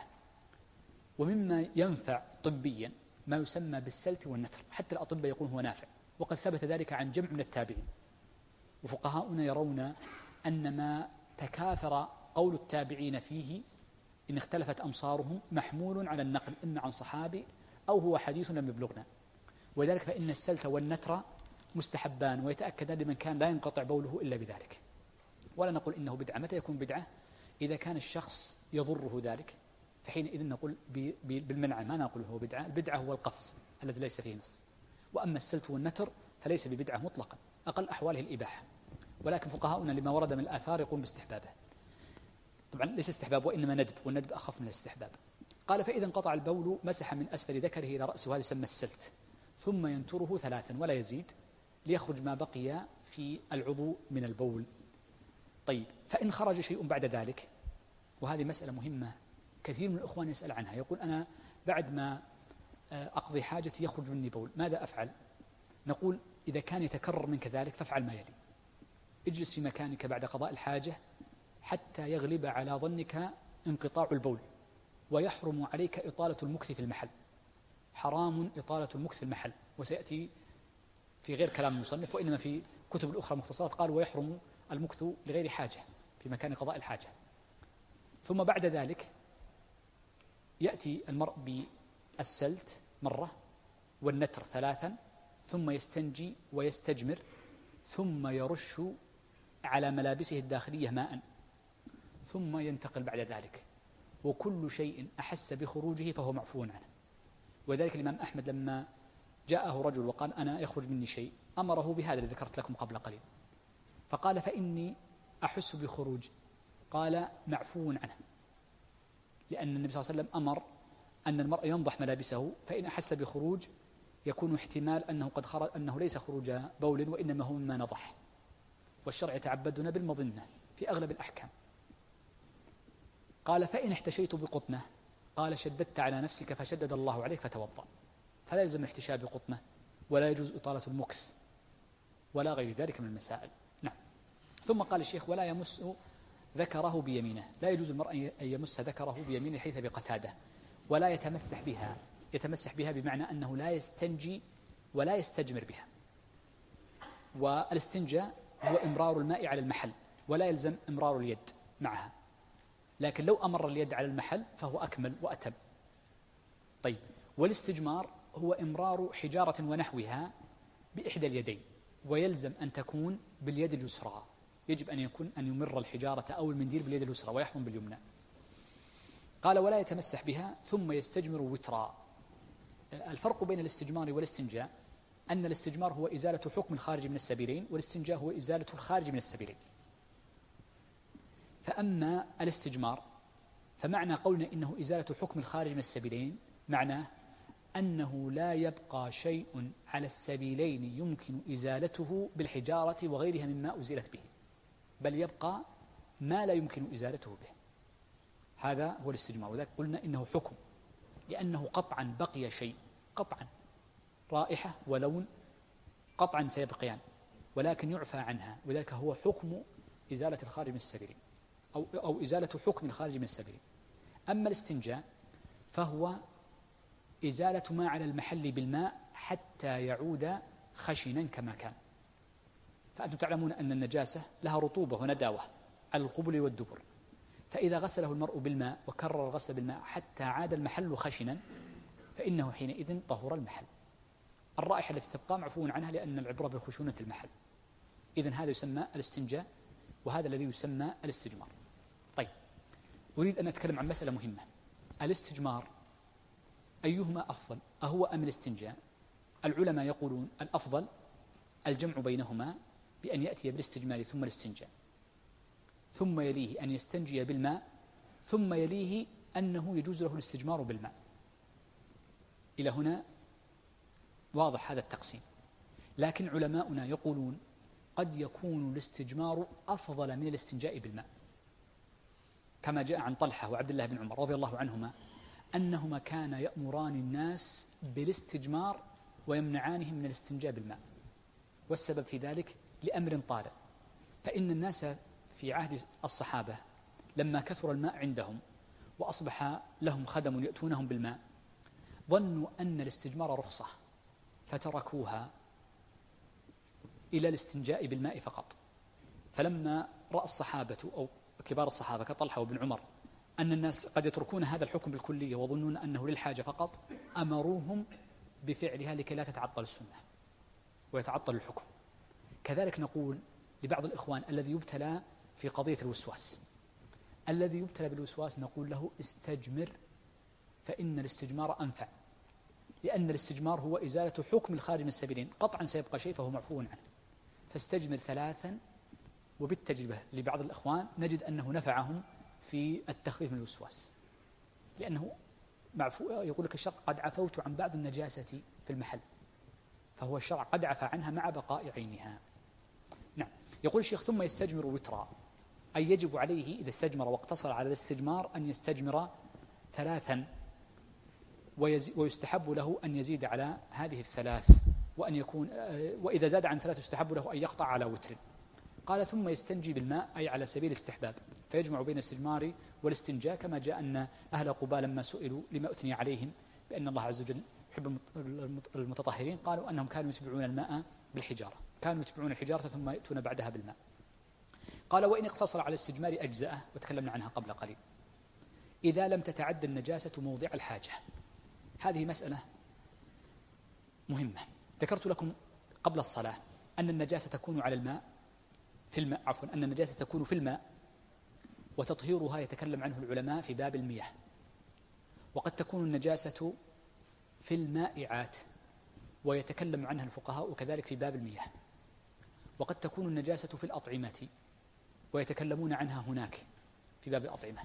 ومما ينفع طبيا ما يسمى بالسلت والنتر، حتى الأطباء يقولون هو نافع، وقد ثبت ذلك عن جمع من التابعين. وفقهاؤنا يرون أن ما تكاثر قول التابعين فيه إن اختلفت أمصارهم محمول على النقل، إما عن صحابي أو هو حديث لم يبلغنا. وذلك فإن السلت والنتر مستحبان ويتأكدان لمن كان لا ينقطع بوله إلا بذلك. ولا نقول إنه بدعة. متى يكون بدعة؟ إذا كان الشخص يضره ذلك، فحينئذ نقول بالمنع، ما نقول هو بدعة. البدعة هو القفص الذي ليس فيه نص. وأما السلت والنتر فليس ببدعة مطلقا، أقل أحواله الإباحة. ولكن فقهاؤنا لما ورد من الآثار يقول باستحبابه. طبعا ليس استحباب وإنما ندب، والندب أخف من الاستحباب. قال: فإذا انقطع البول مسح من أسفل ذكره إلى رأسه، وهذا يسمى السلت، ثم ينتره 3 ولا يزيد ليخرج ما بقي في العضو من البول. طيب، فإن خرج شيء بعد ذلك، وهذه مسألة مهمة كثير من الإخوان يسأل عنها، يقول: أنا بعد ما أقضي حاجتي يخرج مني بول، ماذا أفعل؟ نقول: إذا كان يتكرر منك ذلك فافعل ما يلي: اجلس في مكانك بعد قضاء الحاجة حتى يغلب على ظنك انقطاع البول، ويحرم عليك إطالة المكث في المحل. حرام إطالة المكث في المحل، وسيأتي في غير كلام المصنف، وإنما في كتب الأخرى مختصرات قال: ويحرم المكث لغير حاجة في مكان قضاء الحاجة. ثم بعد ذلك يأتي المرء بالسلت مرة والنتر 3، ثم يستنجي ويستجمر، ثم يرش على ملابسه الداخلية ماء، ثم ينتقل بعد ذلك. وكل شيء أحس بخروجه فهو معفو عنه. وذلك الإمام أحمد لما جاءه رجل وقال: أنا يخرج مني شيء، أمره بهذا الذي ذكرت لكم قبل قليل، فقال: فإني أحس بخروج. قال: معفو عنه، لأن النبي صلى الله عليه وسلم أمر أن المرء ينضح ملابسه، فإن أحس بخروج يكون احتمال أنه قد خرج، أنه ليس خروج بول وإنما هو مما نضح، والشرع يتعبدنا بالمظنة في أغلب الأحكام. قال فإن احتشيت بقطنة، قال شددت على نفسك فشدد الله عليك فتوضأ. فلا يلزم الاحتشاء بقطنة، ولا يجوز إطالة المكث، ولا غير ذلك من المسائل. نعم. ثم قال الشيخ ولا يمس ذكره بيمينه، لا يجوز المرء أن يمس ذكره بيمينه حيث بقتادة، ولا يتمسح بها. يتمسح بها بمعنى أنه لا يستنجي ولا يستجمر بها. والاستنجاء هو إمرار الماء على المحل، ولا يلزم إمرار اليد معها، لكن لو أمر اليد على المحل فهو أكمل وأتم. طيب، والاستجمار هو إمرار حجارة ونحوها بإحدى اليدين، ويلزم أن تكون باليد اليسرى. يجب أن يمر الحجارة أو المنديل باليد اليسرى ويحرم باليمنى. قال ولا يتمسح بها ثم يستجمر وترا. الفرق بين الاستجمار والاستنجاء أن الاستجمار هو إزالة حكم الخارج من السبيلين، والاستنجاء هو إزالة الخارج من السبيلين. فأما الاستجمار فمعنى قولنا إنه إزالة حكم الخارج من السبيلين معناه أنه لا يبقى شيء على السبيلين يمكن إزالته بالحجارة وغيرها مما أزيلت به، بل يبقى ما لا يمكن إزالته به. هذا هو الاستجمار، وذلك قلنا إنه حكم، لأنه قطعا بقي شيء، قطعا رائحة ولون قطعا سيبقيان، ولكن يعفى عنها، وذلك هو حكم إزالة الخارج من السبيلين أو إزالة حكم الخارج من السبيلين. أما الاستنجاء فهو إزالة ما على المحل بالماء حتى يعود خشنا كما كان. فأنتم تعلمون أن النجاسة لها رطوبة ونداوة على القبل والدبر، فإذا غسله المرء بالماء وكرر الغسل بالماء حتى عاد المحل خشنا فإنه حينئذ طهر المحل. الرائحة التي تبقى معفو عنها لأن العبرة بالخشونة المحل. إذن هذا يسمى الاستنجاء، وهذا الذي يسمى الاستجمار. طيب، أريد أن أتكلم عن مسألة مهمة. الاستجمار أيهما أفضل، أهو أم الاستنجاء؟ العلماء يقولون الأفضل الجمع بينهما بأن يأتي بالاستجمار ثم الاستنجاء، ثم يليه أن يستنجي بالماء، ثم يليه أنه يجوز له الاستجمار بالماء. إلى هنا واضح هذا التقسيم. لكن علماؤنا يقولون قد يكون الاستجمار أفضل من الاستنجاء بالماء، كما جاء عن طلحة وعبد الله بن عمر رضي الله عنهما أنهما كانا يأمران الناس بالاستجمار ويمنعانهم من الاستنجاء بالماء. والسبب في ذلك لأمر طارئ، فإن الناس في عهد الصحابة لما كثر الماء عندهم وأصبح لهم خدم يأتونهم بالماء ظنوا أن الاستجمار رخصة، فتركوها إلى الاستنجاء بالماء فقط. فلما رأى الصحابة أو كبار الصحابة كطلحة وابن عمر أن الناس قد يتركون هذا الحكم بالكلية وظنون أنه للحاجة فقط، أمروهم بفعلها لكي لا تتعطل السنة ويتعطل الحكم. كذلك نقول لبعض الإخوان الذي يبتلى في قضية الوسواس، الذي يبتلى بالوسواس نقول له استجمر، فإن الاستجمار أنفع، لأن الاستجمار هو إزالة حكم الخارج من السبيلين، قطعا سيبقى شيء فهو معفو عنه. فاستجمر 3. وبالتجربة لبعض الإخوان نجد أنه نفعهم في التخفيف من الوسواس، لأنه يقول لك الشرع قد عفوت عن بعض النجاسة في المحل، فهو الشرع قد عفى عنها مع بقاء عينها. نعم. يقول الشيخ ثم يستجمر وترا، أي يجب عليه إذا استجمر واقتصر على الاستجمار أن يستجمر 3، ويستحب له أن يزيد على هذه 3، وأن يكون وإذا زاد عن 3 يستحب له أن يقطع على وتر. قال ثم يستنجي بالماء، أي على سبيل الاستحباب، فيجمع بين الاستجمار والاستنجاء، كما جاء أن أهل قباء لما سئلوا لما أثني عليهم بأن الله عز وجل يحب المتطهرين، قالوا أنهم كانوا يتبعون الماء بالحجارة، كانوا يتبعون الحجارة ثم يأتون بعدها بالماء. قال وإن اقتصر على الاستجمار أجزأه، وتكلمنا عنها قبل قليل، إذا لم تتعد النجاسة موضع الحاجة. هذه مسألة مهمة. ذكرت لكم قبل الصلاة أن النجاسة تكون على الماء أن النجاسة تكون في الماء، وتطهيرها يتكلم عنه العلماء في باب المياه. وقد تكون النجاسة في المائعات ويتكلم عنها الفقهاء وكذلك في باب المياه. وقد تكون النجاسة في الأطعمة ويتكلمون عنها هناك في باب الأطعمة،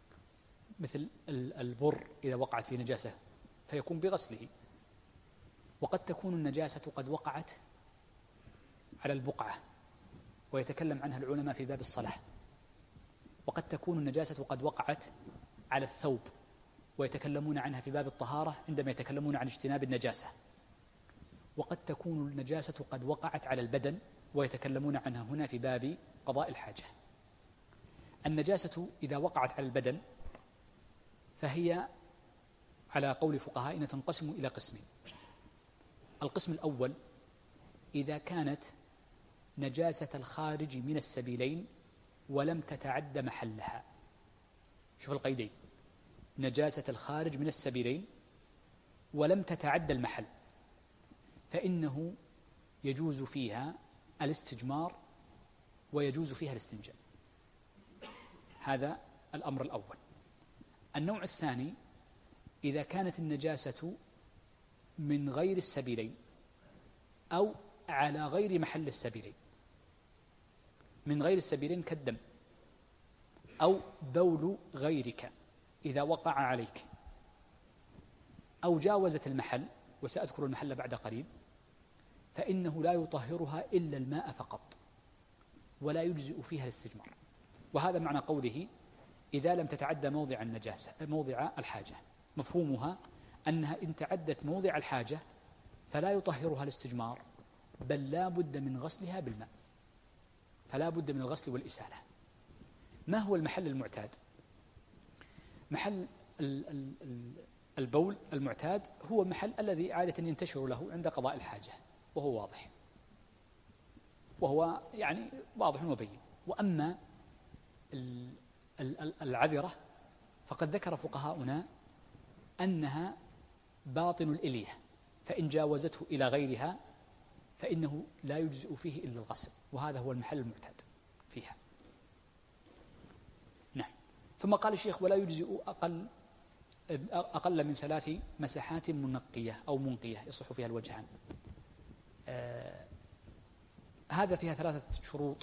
مثل البر إذا وقعت فيه نجاسة فيكون بغسله. وقد تكون النجاسة قد وقعت على البقعة ويتكلم عنها العلماء في باب الصلاة. وقد تكون النجاسة قد وقعت على الثوب، ويتكلمون عنها في باب الطهارة عندما يتكلمون عن اجتناب النجاسة. وقد تكون النجاسة قد وقعت على البدن، ويتكلمون عنها هنا في باب قضاء الحاجة. النجاسة إذا وقعت على البدن فهي على قول فقهائنا تنقسم إلى قسمين. القسم الأول إذا كانت نجاسة الخارج من السبيلين ولم تتعد محلها. شوف القيدين: نجاسة الخارج من السبيلين ولم تتعد المحل، فإنه يجوز فيها الاستجمار ويجوز فيها الاستنجاء. هذا الأمر الأول. النوع الثاني إذا كانت النجاسة من غير السبيلين أو على غير محل السبيلين. من غير السبيلين كالدم أو بول غيرك إذا وقع عليك، أو جاوزت المحل، وسأذكر المحل بعد قليل، فإنه لا يطهرها إلا الماء فقط، ولا يجزئ فيها الاستجمار. وهذا معنى قوله إذا لم تتعدى موضع النجاسة موضع الحاجة. مفهومها أنها إن تعدت موضع الحاجة فلا يطهرها الاستجمار، بل لا بد من غسلها بالماء، فلا بد من الغسل والإسالة. ما هو المحل المعتاد؟ محل البول المعتاد هو محل الذي عادة ينتشر له عند قضاء الحاجة، وهو واضح، وهو يعني واضح وبين. وأما العذرة فقد ذكر فقهاؤنا أنها باطن الإلية، فإن جاوزته إلى غيرها فإنه لا يجزئ فيه إلا الغسل، وهذا هو المحل المعتاد فيها. نعم. ثم قال الشيخ ولا يجزئ أقل من 3 مسحات منقية أو منقية يصح فيها الوجهان. هذا فيها 3 شروط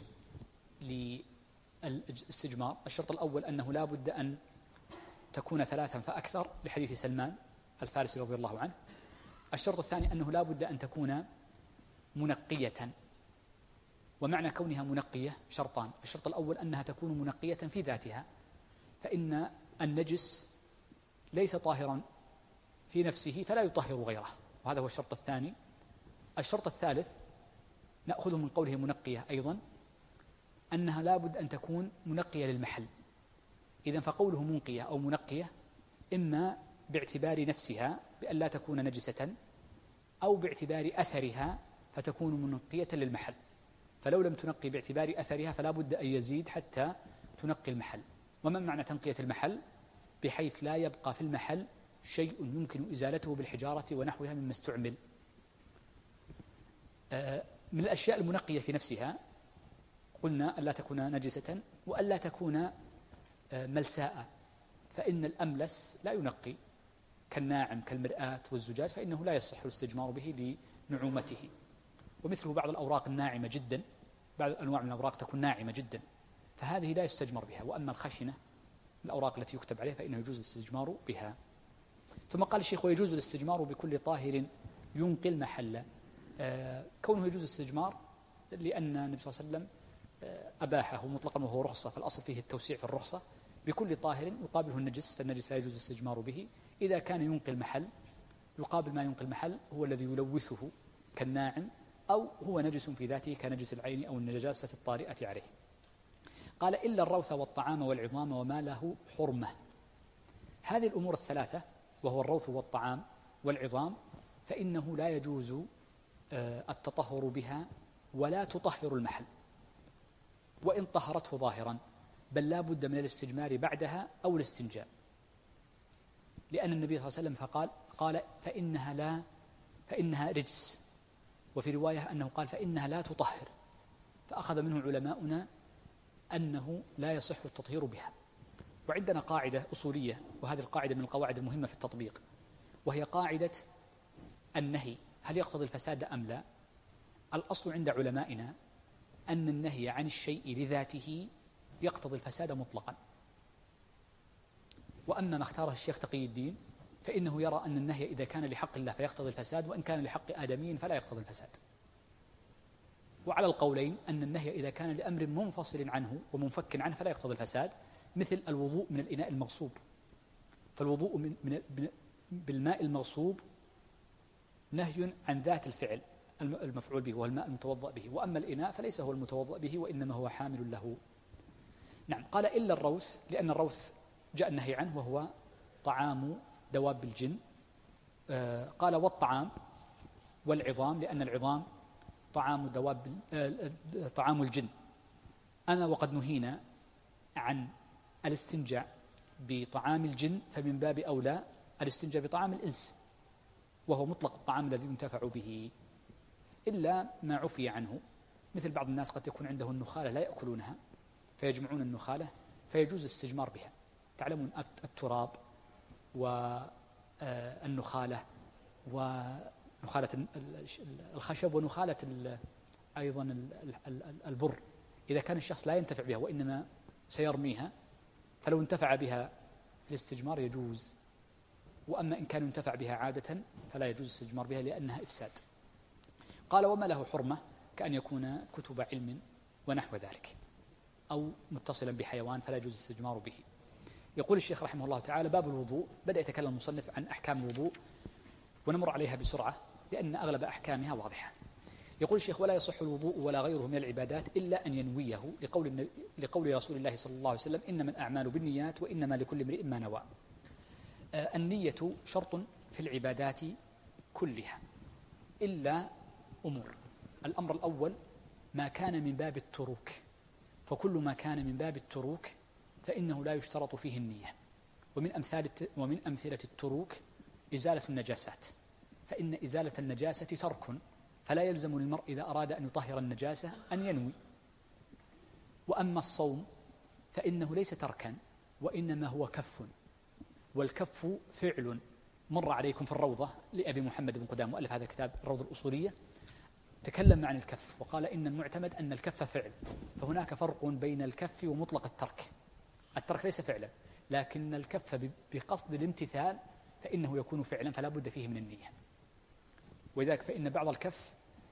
للاستجمار. الشرط الأول أنه لا بد أن تكون 3 فأكثر لحديث سلمان الفارسي رضي الله عنه. الشرط الثاني أنه لا بد أن تكون منقية، ومعنى كونها منقية شرطان: الشرط الأول أنها تكون منقية في ذاتها، فإن النجس ليس طاهرا في نفسه فلا يطهر غيره، وهذا هو الشرط الثاني. الشرط الثالث نأخذه من قوله منقية أيضا أنها لا بد أن تكون منقية للمحل. إذن فقوله منقية أو منقية إما باعتبار نفسها بأن لا تكون نجسة، أو باعتبار أثرها فتكون منقية للمحل. فلو لم تنقي باعتبار أثرها فلا بد أن يزيد حتى تنقي المحل. وما معنى تنقية المحل؟ بحيث لا يبقى في المحل شيء يمكن إزالته بالحجارة ونحوها مما استعمل. من الأشياء المنقية في نفسها قلنا ألا تكون نجسة وألا تكون ملساء، فإن الأملس لا ينقي كالناعم كالمرآة والزجاج، فإنه لا يصح الاستجمار به لنعومته. ومثله بعض الأوراق الناعمة جدا، بعض الأنواع من الأوراق تكون ناعمة جدا، فهذه لا يستجمر بها. وأما الخشنة الأوراق التي يكتب عليها فإنه يجوز الاستجمار بها. ثم قال الشيخ ويجوز الاستجمار بكل طاهر ينقي المحل. كونه يجوز الاستجمار لأن النبي صلى الله عليه وسلم أباحه مطلقا وهو رخصة، فالأصل فيه التوسيع في الرخصة. بكل طاهر يقابله النجس، فالنجس لا يجوز الاستجمار به. إذا كان ينقي المحل يقابل ما ينقي المحل هو الذي يلوثه كالناعم، أو هو نجس في ذاته كنجس العين أو النجاسة الطارئة عليه. قال إلا الروث والطعام والعظام وما له حرمة. هذه الأمور الثلاثة وهو الروث والطعام والعظام فإنه لا يجوز التطهر بها ولا تطهر المحل وإن طهرته ظاهرا، بل لا بد من الاستجمار بعدها أو الاستنجاء، لأن النبي صلى الله عليه وسلم قال فإنها رجس، وفي رواية أنه قال فإنها لا تطهر، فأخذ منه علماؤنا أنه لا يصح التطهير بها. وعندنا قاعدة أصولية، وهذه القاعدة من القواعد المهمة في التطبيق، وهي قاعدة النهي هل يقتضي الفساد أم لا. الأصل عند علمائنا أن النهي عن الشيء لذاته يقتضي الفساد مطلقا، وأما ما اختاره الشيخ تقي الدين فإنه يرى أن النهي إذا كان لحق الله فيقتضي الفساد، وإن كان لحق آدمي فلا يقتضي الفساد. وعلى القولين أن النهي إذا كان لأمر منفصل عنه ومنفك عنه فلا يقتضي الفساد، مثل الوضوء من الإناء المغصوب، فالوضوء بالماء المغصوب نهي عن ذات الفعل المفعول به والماء المتوضأ به، وأما الإناء فليس هو المتوضأ به وإنما هو حامل له. نعم. قال إلا الروث، لأن الروث جاء النهي عنه وهو طعام دواب الجن. قال والطعام والعظام، لأن العظام طعام طعام الجن. أما وقد نهينا عن الاستنجاء بطعام الجن، فمن باب أولى الاستنجاء بطعام الإنس، وهو مطلق الطعام الذي ينتفع به، إلا ما عفي عنه، مثل بعض الناس قد يكون عنده النخالة لا يأكلونها فيجمعون النخالة فيجوز الاستجمار بها. تعلمون التراب والنخالة ونخالة الخشب ونخالة أيضا البر، إذا كان الشخص لا ينتفع بها وإنما سيرميها، فلو انتفع بها في الاستجمار يجوز، وأما إن كان ينتفع بها عادة فلا يجوز الاستجمار بها لأنها إفساد. قال وما له حرمة، كأن يكون كتب علم ونحو ذلك، أو متصلا بحيوان فلا يجوز الاستجمار به. يقول الشيخ رحمه الله تعالى: باب الوضوء. بدأ يتكلم المصنف عن أحكام الوضوء ونمر عليها بسرعة لأن أغلب أحكامها واضحة. يقول الشيخ: ولا يصح الوضوء ولا غيره من العبادات إلا أن ينويه، لقول رسول الله صلى الله عليه وسلم: إنما الأعمال بالنيات وإنما لكل امرئ ما نوى. النية شرط في العبادات كلها إلا أمور. الأمر الأول ما كان من باب التروك، فكل ما كان من باب التروك فإنه لا يشترط فيه النية. ومن أمثلة التروك إزالة النجاسات، فإن إزالة النجاسة ترك، فلا يلزم للمرء إذا أراد أن يطهر النجاسة أن ينوي. وأما الصوم فإنه ليس تركا وإنما هو كف، والكف فعل. مر عليكم في الروضة لأبي محمد بن قدام مؤلف هذا الكتاب الروضة الأصولية، تكلم عن الكف وقال إن المعتمد أن الكف فعل، فهناك فرق بين الكف ومطلق الترك. الترك ليس فعلا، لكن الكف بقصد الامتثال فإنه يكون فعلا، فلا بد فيه من النية. وذلك فإن بعض الكف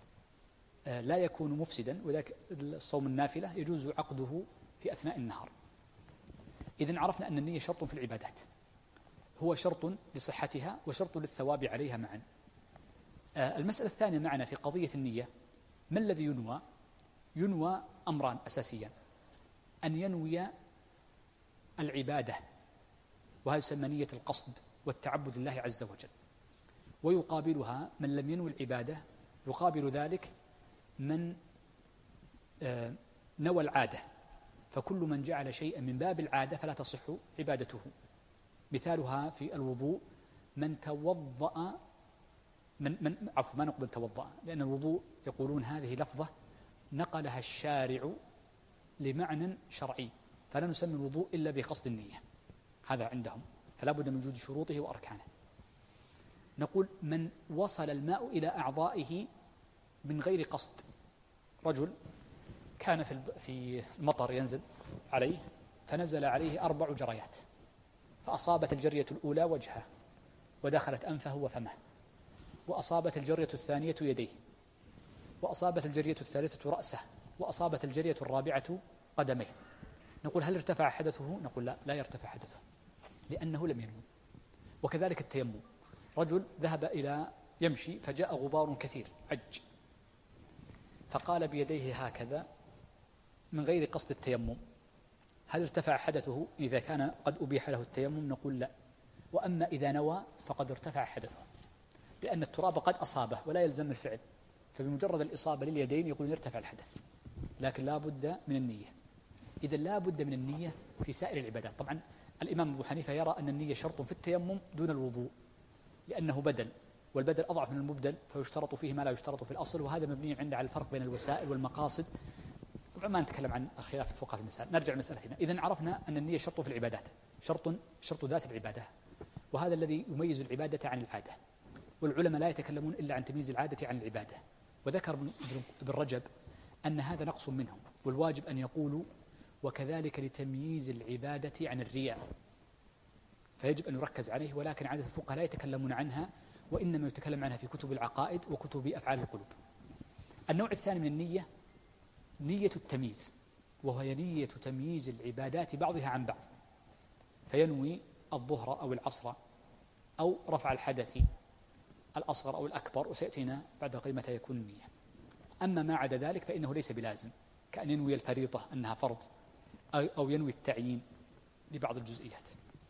لا يكون مفسدا، وذلك الصوم النافلة يجوز عقده في أثناء النهار. إذن عرفنا أن النية شرط في العبادات، هو شرط لصحتها وشرط للثواب عليها معا. المسألة الثانية معنا في قضية النية: ما الذي ينوى؟ ينوى أمران أساسيان: أن ينوي العبادة، وهذا يسمى نية القصد والتعبد لله عز وجل، ويقابلها من لم ينوي العبادة، يقابل ذلك من نوى العادة، فكل من جعل شيئا من باب العادة فلا تصح عبادته. مثالها في الوضوء: من توضأ ما نقبل توضأ، لأن الوضوء يقولون هذه لفظة نقلها الشارع لمعنى شرعي، فلا نسمي الوضوء إلا بقصد النية، هذا عندهم، فلا بد من وجود شروطه وأركانه. نقول من وصل الماء إلى أعضائه من غير قصد، رجل كان في المطر ينزل عليه فنزل عليه 4 جريات، فأصابت الجرية الأولى وجهه ودخلت أنفه وفمه، وأصابت الجرية الثانية يديه، وأصابت الجرية الثالثة رأسه، وأصابت الجرية الرابعة قدميه. نقول هل ارتفع حدثه؟ نقول لا يرتفع حدثه لأنه لم ينوي. وكذلك التيمم: رجل ذهب إلى يمشي فجاء غبار كثير عج، فقال بيديه هكذا من غير قصد التيمم، هل ارتفع حدثه؟ إذا كان قد أبيح له التيمم نقول لا، وأما إذا نوى فقد ارتفع حدثه، لأن التراب قد أصابه ولا يلزم الفعل، فبمجرد الإصابة لليدين يقول يرتفع الحدث، لكن لا بد من النية. إذا لا بد من النية في سائر العبادات. طبعا الإمام أبو حنيفة يرى أن النية شرط في التيمم دون الوضوء، لأنه بدل، والبدل أضعف من المبدل، فيشترط فيه ما لا يشترط في الأصل، وهذا مبني عنده على الفرق بين الوسائل والمقاصد. طبعا ما نتكلم عن الخلاف الفقهاء في المسائل، نرجع لمسألتنا. إذن عرفنا أن النية شرط في العبادات، شرط ذات العبادة، وهذا الذي يميز العبادة عن العادة، والعلماء لا يتكلمون إلا عن تمييز العادة عن العبادة. وذكر ابن رجب أن هذا نقص منهم، والواجب أن يقولوا وكذلك لتمييز العبادة عن الرياء، فيجب أن يركز عليه، ولكن عادة الفقهاء لا يتكلمون عنها، وإنما يتكلم عنها في كتب العقائد وكتب أفعال القلوب. النوع الثاني من النية نية التمييز، وهي نية تمييز العبادات بعضها عن بعض. فينوي الظهر أو العصر أو رفع الحدث الأصغر أو الأكبر، وسيأتينا بعد قليل متى يكون النية. أما ما عدا ذلك فإنه ليس بلازم، كأن ينوي الفريضة أنها فرض أو ينوي التعيين لبعض الجزئيات.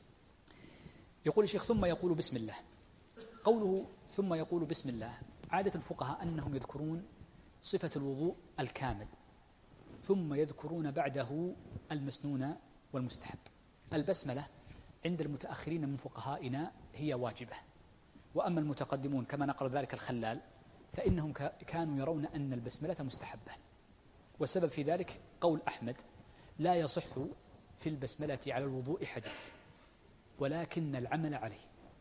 يقول الشيخ ثم يقول بسم الله. قوله ثم يقول بسم الله، عادة الفقهاء أنهم يذكرون صفة الوضوء الكامل ثم يذكرون بعده المسنون والمستحب. البسملة عند المتأخرين من فقهائنا هي واجبة، وأما المتقدمون كما نقل ذلك الخلال فإنهم كانوا يرون أن البسملة مستحبة. والسبب في ذلك قول أحمد: لا يصح في البسملة على الوضوء حديث ولكن العمل عليه.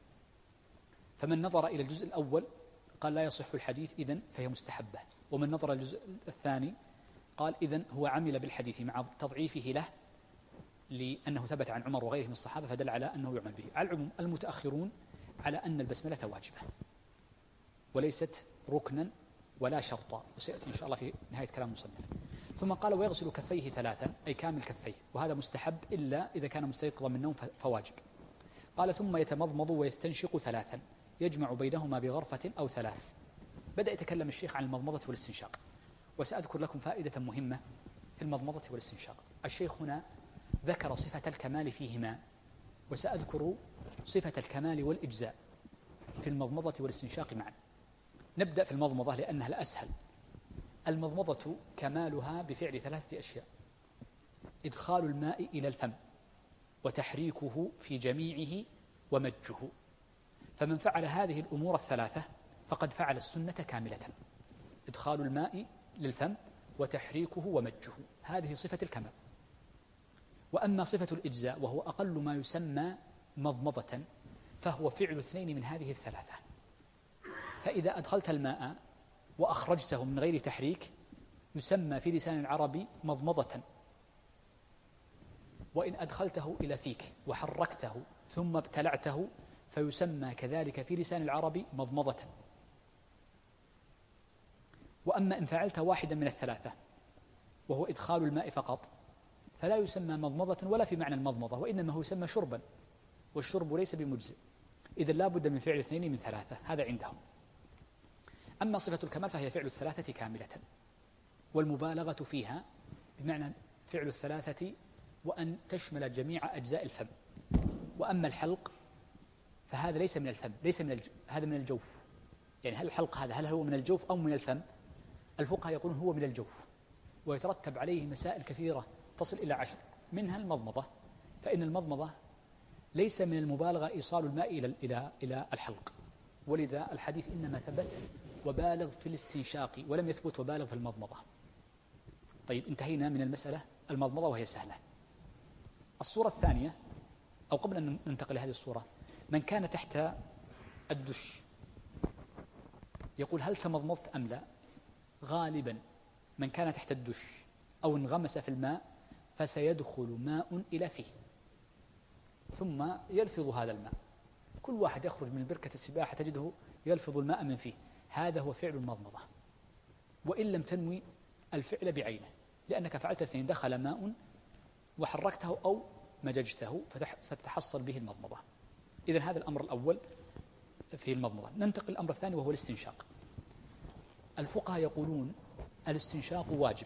فمن نظر إلى الجزء الأول قال لا يصح الحديث إذن فهي مستحبة، ومن نظر الجزء الثاني قال إذن هو عمل بالحديث مع تضعيفه له لأنه ثبت عن عمر وغيره من الصحابة فدل على أنه يعمل به. على العموم المتأخرون على أن البسملة واجبة وليست ركنا ولا شرطا، وسيأتي إن شاء الله في نهاية كلام المصنف. ثم قال ويغسل كفيه ثلاثا، أي كامل كفيه، وهذا مستحب إلا إذا كان مستيقظا من النوم فواجب. قال ثم يتمضمض ويستنشق ثلاثا، يجمع بينهما بغرفة أو ثلاث. بدأ يتكلم الشيخ عن المضمضة والاستنشاق، وسأذكر لكم فائدة مهمة في المضمضة والاستنشاق. الشيخ هنا ذكر صفة الكمال فيهما، وسأذكر صفة الكمال والإجزاء في المضمضة والاستنشاق معا. نبدأ في المضمضة لأنها الأسهل. المضمضة كمالها بفعل ثلاثة أشياء: إدخال الماء إلى الفم وتحريكه في جميعه ومجه. فمن فعل هذه الأمور الثلاثة فقد فعل السنة كاملة: إدخال الماء للفم وتحريكه ومجه، هذه صفة الكمال. وأما صفة الإجزاء وهو أقل ما يسمى مضمضة فهو فعل اثنين من هذه الثلاثة. فإذا أدخلت الماء وأخرجته من غير تحريك يسمى في لسان العرب مضمضة، وإن أدخلته إلى فيك وحركته ثم ابتلعته فيسمى كذلك في لسان العرب مضمضة. وأما إن فعلت واحدا من الثلاثة وهو إدخال الماء فقط فلا يسمى مضمضة ولا في معنى المضمضة، وإنما هو يسمى شربا، والشرب ليس بمجزئ. إذن لا بد من فعل اثنين من ثلاثة، هذا عندهم. أما صفة الكمال فهي فعل الثلاثة كاملة، والمبالغة فيها بمعنى فعل الثلاثة وأن تشمل جميع أجزاء الفم. وأما الحلق فهذا ليس من الفم، هذا من الجوف. يعني هل الحلق هل هو من الجوف أو من الفم؟ الفقهاء يقولون هو من الجوف، ويترتب عليه مسائل كثيرة تصل إلى 10، منها المضمضة، فإن المضمضة ليس من المبالغة إيصال الماء إلى الحلق، ولذا الحديث إنما ثبت وبالغ في الاستنشاق ولم يثبت وبالغ في المضمضة. طيب، انتهينا من المسألة المضمضة وهي سهلة. الصورة الثانية، أو قبل أن ننتقل لهذه الصورة، من كان تحت الدش يقول هل تمضمضت أم لا؟ غالبا من كان تحت الدش أو انغمس في الماء فسيدخل ماء إلى فيه ثم يلفظ هذا الماء. كل واحد يخرج من بركة السباحة تجده يلفظ الماء من فيه، هذا هو فعل المضمضة، وإن لم تنوي الفعل بعينه، لأنك فعلت اثنين: دخل ماء وحركته أو مججته فتتحصل به المضمضة. إذن هذا الأمر الأول في المضمضة. ننتقل الأمر الثاني وهو الاستنشاق. الفقهاء يقولون الاستنشاق واجب،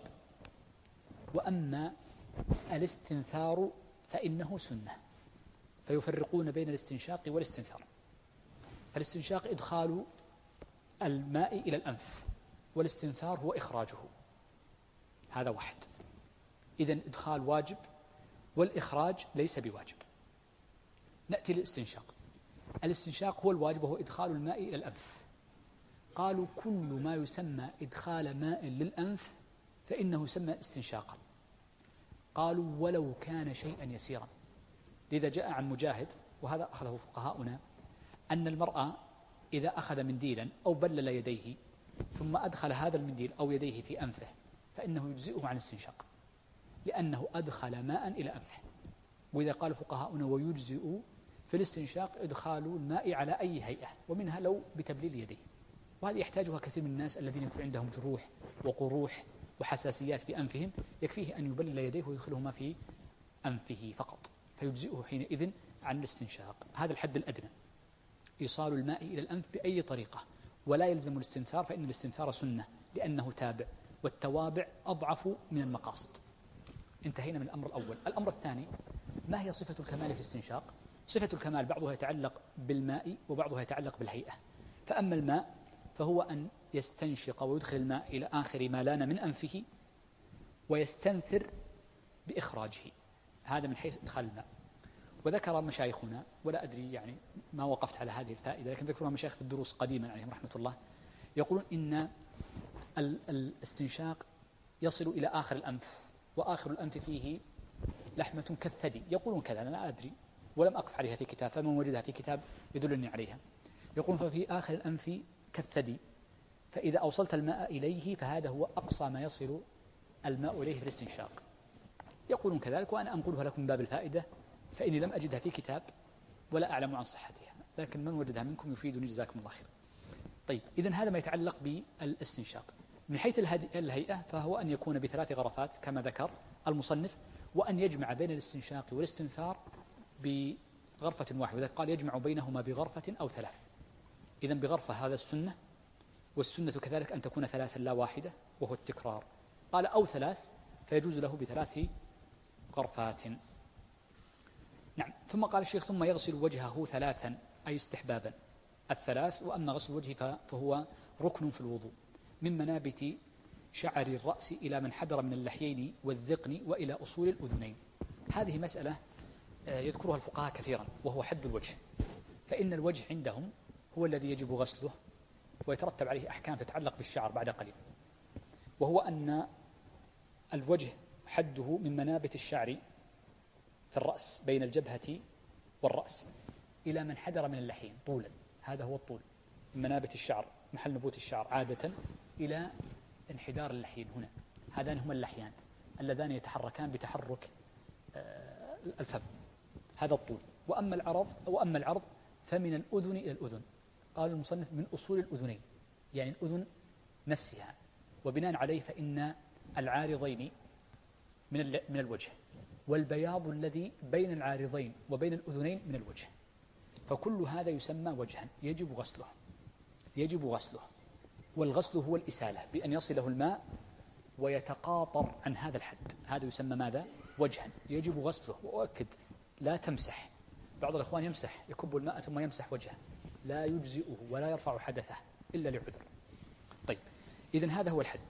وأما الاستنثار فإنه سنة، فيفرقون بين الاستنشاق والاستنثار. فالاستنشاق إدخال الماء إلى الأنف، والاستنثار هو إخراجه، هذا واحد. إذن إدخال واجب والإخراج ليس بواجب. نأتي للاستنشاق. الاستنشاق هو الواجب وهو إدخال الماء إلى الأنف. قالوا كل ما يسمى إدخال ماء للأنف فإنه يسمى استنشاقا. قالوا ولو كان شيئا يسيرا. لذا جاء عن مجاهد، وهذا أخذه فقهاؤنا، أن المرأة إذا أخذ منديلا أو بلل يديه ثم أدخل هذا المنديل أو يديه في أنفه فإنه يجزئه عن الاستنشاق، لأنه أدخل ماء إلى أنفه. وإذا قال فقهاؤنا ويجزئ في الاستنشاق إدخال الماء على أي هيئة، ومنها لو بتبليل يديه، وهذه يحتاجها كثير من الناس الذين يكون عندهم جروح وقروح وحساسيات في أنفهم، يكفيه أن يبلل يديه ويدخلهما في أنفه فقط. فيجزئه حينئذ عن الاستنشاق. هذا الحد الأدنى، إيصال الماء إلى الأنف بأي طريقة، ولا يلزم الاستنثار، فإن الاستنثار سنة لأنه تابع، والتوابع أضعف من المقاصد. انتهينا من الأمر الأول. الأمر الثاني، ما هي صفة الكمال في الاستنشاق؟ صفة الكمال بعضها يتعلق بالماء وبعضها يتعلق بالهيئة. فأما الماء فهو أن يستنشق ويدخل الماء إلى آخر ما لان من أنفه ويستنثر بإخراجه، هذا من حيث إدخال الماء. وذكر مشايخنا، ولا أدري يعني ما وقفت على هذه الفائدة، لكن ذكرها مشايخ في الدروس قديما عليهم رحمة الله، يقولون إن الاستنشاق يصل إلى آخر الأنف، وآخر الأنف فيه لحمة كالثدي، يقولون كذا، أنا لا أدري ولم أقف عليها في كتاب، فمن وجدها في كتاب يدلني عليها. يقولون ففي آخر الأنف كالثدي، فإذا أوصلت الماء إليه فهذا هو أقصى ما يصل الماء إليه في الاستنشاق. يقولون كذلك، وأنا أنقلها لكم من باب الفائدة، فإني لم أجدها في كتاب ولا أعلم عن صحتها، لكن من وجدها منكم يفيدني جزاكم الله خير. طيب، إذن هذا ما يتعلق بالاستنشاق. من حيث الهيئة فهو أن يكون بثلاث غرفات كما ذكر المصنف، وأن يجمع بين الاستنشاق والاستنثار بغرفة واحدة، قال يجمع بينهما بغرفة أو ثلاث. إذن بغرفة هذا السنة، والسنة كذلك أن تكون ثلاثا لا واحدة وهو التكرار. قال أو ثلاث، فيجوز له بثلاث غرفات. نعم. ثم قال الشيخ ثم يغسل وجهه ثلاثا، أي استحبابا الثلاث. وأما غسل الوجه فهو ركن في الوضوء، من منابت شعر الرأس إلى من حدر من اللحيين والذقن وإلى أصول الأذنين. هذه مسألة يذكرها الفقهاء كثيرا، وهو حد الوجه. فإن الوجه عندهم هو الذي يجب غسله، ويترتب عليه أحكام تتعلق بالشعر بعد قليل، وهو أن الوجه حده من منابت الشعر في الرأس بين الجبهة والرأس إلى من حدر من اللحيين طولا، هذا هو الطول من منابت الشعر، محل نبوت الشعر عادة، إلى انحدار اللحيين هنا، هذان هما اللحيان اللذان يتحركان بتحرك الفم، هذا الطول. وأما العرض فمن الأذن إلى الأذن، قال المصنف من أصول الأذنين، يعني الأذن نفسها، وبناء عليه فإن العارضين من الوجه، والبياض الذي بين العارضين وبين الأذنين من الوجه، فكل هذا يسمى وجها يجب غسله. والغسل هو الإسالة، بأن يصله الماء ويتقاطر عن هذا الحد، هذا يسمى ماذا؟ وجها، يجب غسله. وأؤكد لا تمسح، بعض الأخوان يمسح، يكب الماء ثم يمسح وجهه، لا يجزئه ولا يرفع حدثه إلا لعذر. طيب، إذن هذا هو الحد.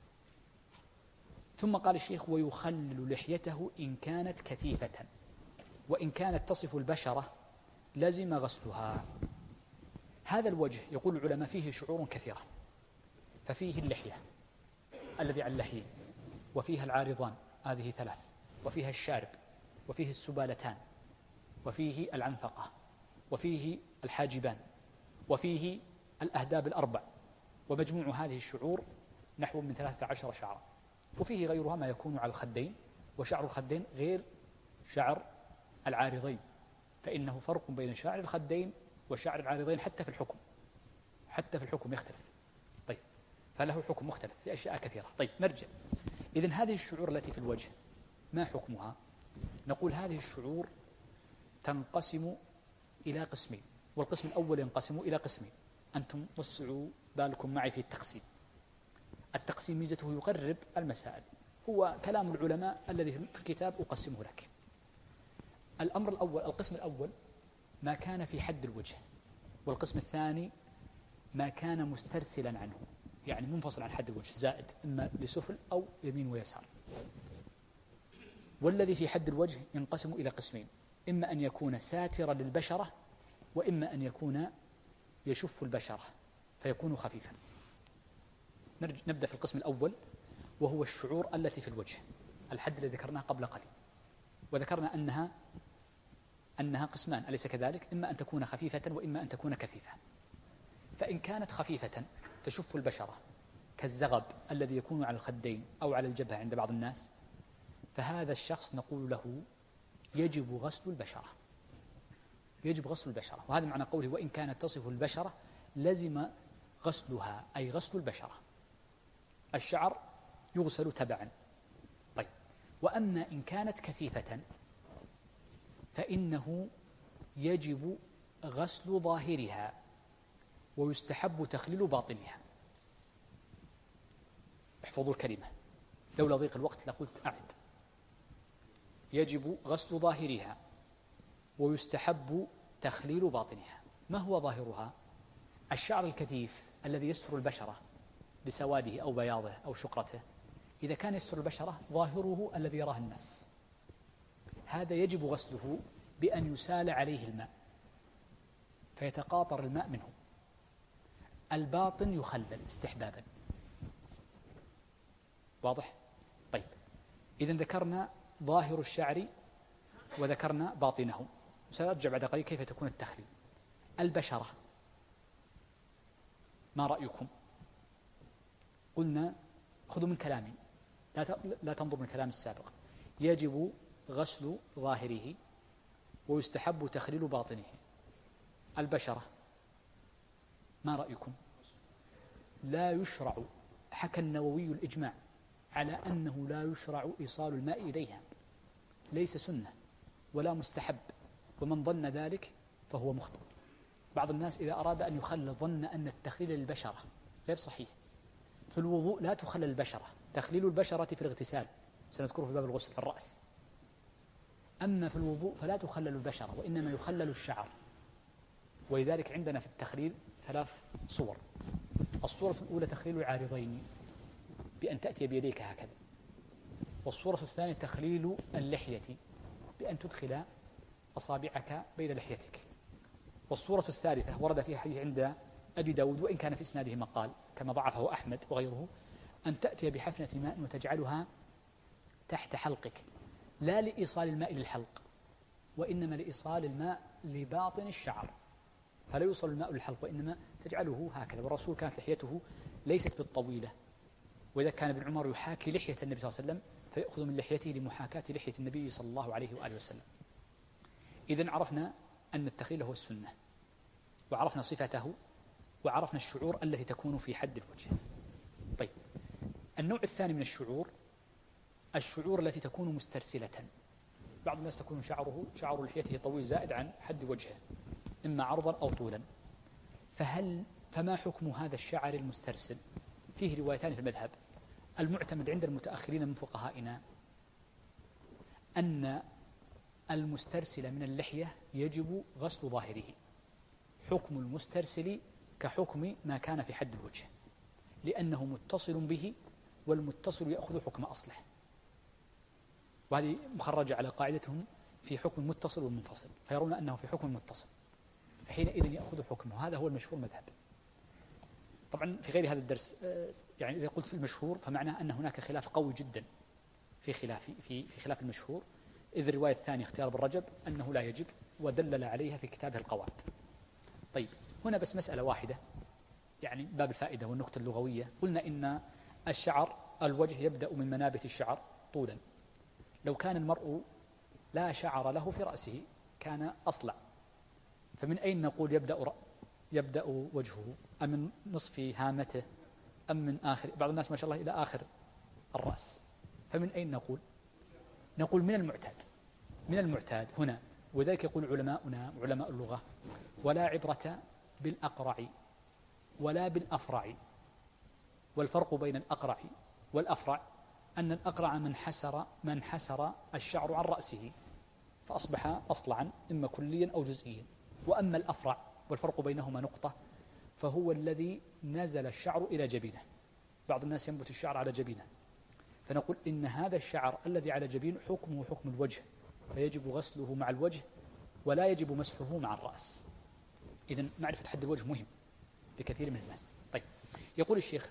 ثم قال الشيخ ويخلل لحيته إن كانت كثيفة، وإن كانت تصف البشرة لزم غسلها. هذا الوجه يقول العلماء فيه شعور كثيرة، ففيه اللحية الذي على اللحيين، وفيها العارضان هذه ثلاث، وفيها الشارب، وفيه السبالتان، وفيه العنفقة، وفيه الحاجبان، وفيه الأهداب الأربع، ومجموع هذه الشعور نحو من 13 شعرا. وفيه غيرها ما يكون على الخدين، وشعر الخدين غير شعر العارضين، فإنه فرق بين شعر الخدين وشعر العارضين حتى في الحكم يختلف. طيب، فله حكم مختلف في أشياء كثيرة. طيب، نرجع. إذن هذه الشعور التي في الوجه ما حكمها؟ نقول هذه الشعور تنقسم إلى قسمين، والقسم الأول ينقسم إلى قسمين، أنتم وسعوا بالكم معي في التقسيم. التقسيم ميزته يقرب المسائل، هو كلام العلماء الذي في الكتاب أقسمه لك. الأمر الأول، القسم الأول ما كان في حد الوجه، والقسم الثاني ما كان مسترسلا عنه، يعني منفصل عن حد الوجه، زائد إما لسفل أو يمين ويسار. والذي في حد الوجه ينقسم إلى قسمين، إما أن يكون ساترا للبشرة، وإما أن يكون يشف البشرة فيكون خفيفا. نبدأ في القسم الأول، وهو الشعور التي في الوجه، الحد الذي ذكرناه قبل قليل، وذكرنا أنها قسمان، أليس كذلك؟ إما أن تكون خفيفة وإما أن تكون كثيفة. فإن كانت خفيفة تشف البشرة كالزغب الذي يكون على الخدين أو على الجبهة عند بعض الناس، فهذا الشخص نقول له يجب غسل البشرة. وهذا معنى قوله وإن كانت تصف البشرة لزم غسلها، أي غسل البشرة. الشعر يغسل تبعا. طيب، وأما إن كانت كثيفة فإنه يجب غسل ظاهرها ويستحب تخليل باطنها. احفظوا الكلمة، لولا ضيق الوقت لقلت أعد. يجب غسل ظاهرها ويستحب تخليل باطنها. ما هو ظاهرها؟ الشعر الكثيف الذي يستر البشرة لسواده أو بياضه أو شقرته، إذا كان يستر البشرة ظاهره الذي يراه الناس، هذا يجب غسله بأن يسال عليه الماء فيتقاطر الماء منه. الباطن يخلل استحبابا. واضح؟ طيب، إذن ذكرنا ظاهر الشعر وذكرنا باطنه، سنرجع بعد قليل كيف تكون التخليل. البشرة ما رأيكم؟ قلنا خذوا من كلامي، لا تنظر من كلام السابق. يجب غسل ظاهره ويستحب تخليل باطنه. البشرة ما رأيكم؟ لا يشرع، حكى النووي الإجماع على أنه لا يشرع إيصال الماء إليها، ليس سنة ولا مستحب، ومن ظن ذلك فهو مخطئ. بعض الناس إذا أراد أن يخلل ظن أن التخليل للبشرة، غير صحيح. في الوضوء لا تخلل البشرة، تخليل البشرة في الاغتسال سنذكره في باب الغسل في الرأس. أما في الوضوء فلا تخلل البشرة وإنما يخلل الشعر. ولذلك عندنا في التخليل 3 صور. الصورة الأولى تخليل العارضين بأن تأتي بيديك هكذا، والصورة الثانية تخليل اللحية بأن تدخل أصابعك بين لحيتك، والصورة الثالثة ورد فيها حديث عند أبي داود وإن كان في إسناده مقال كما ضعفه أحمد وغيره، أن تأتي بحفنة ماء وتجعلها تحت حلقك، لا لإيصال الماء للحلق وإنما لإيصال الماء لباطن الشعر، فلا يوصل الماء للحلق وإنما تجعله هكذا. والرسول كانت لحيته ليست بالطويلة، وإذا كان ابن عمر يحاكي لحية النبي صلى الله عليه وسلم فيأخذ من لحيته لمحاكاة لحية النبي صلى الله عليه وآله وسلم. إذن عرفنا أن التخليل هو السنة، وعرفنا صفته، وعرفنا الشعور التي تكون في حد الوجه. طيب، النوع الثاني من الشعور التي تكون مسترسلة. بعض الناس تكون شعر لحيته طويل زائد عن حد وجهه، إما عرضا أو طولا. فما حكم هذا الشعر المسترسل؟ فيه روايتان في المذهب. المعتمد عند المتأخرين من فقهائنا أن المسترسل من اللحية يجب غسل ظاهره، حكم المسترسل كحكم ما كان في حد الوجه، لأنه متصل به، والمتصل يأخذ حكم أصله. وهذه مخرجة على قاعدتهم في حكم المتصل والمنفصل، فيرون أنه في حكم المتصل، فحينئذ يأخذ حكمه. هذا هو المشهور مذهب. طبعا في غير هذا الدرس يعني إذا قلت في المشهور فمعناه أن هناك خلاف قوي جدا في خلاف المشهور، إذ الرواية الثانية اختيار ابن رجب أنه لا يجب، ودلل عليها في كتابه القواعد. طيب، هنا بس مسألة واحدة، يعني باب الفائدة والنقطة اللغوية. قلنا إن الوجه يبدأ من منابت الشعر طولا. لو كان المرء لا شعر له في رأسه كان أصلع، فمن أين نقول يبدأ وجهه؟ أم من نصف هامته أم من آخر؟ بعض الناس ما شاء الله إلى آخر الرأس، فمن أين نقول من المعتاد هنا. وذلك يقول علماؤنا علماء اللغة: ولا عبرة بالأقرع ولا بالأفرع. والفرق بين الأقرع والأفرع أن الأقرع من حسر الشعر عن رأسه فأصبح أصلعا إما كليا أو جزئيا، وأما الأفرع والفرق بينهما نقطة، فهو الذي نزل الشعر إلى جبينه. بعض الناس ينبت الشعر على جبينه، فنقول إن هذا الشعر الذي على جبين حكمه حكم الوجه، فيجب غسله مع الوجه ولا يجب مسحه مع الرأس. إذن معرفة حد الوجه مهم لكثير من الناس. طيب، يقول الشيخ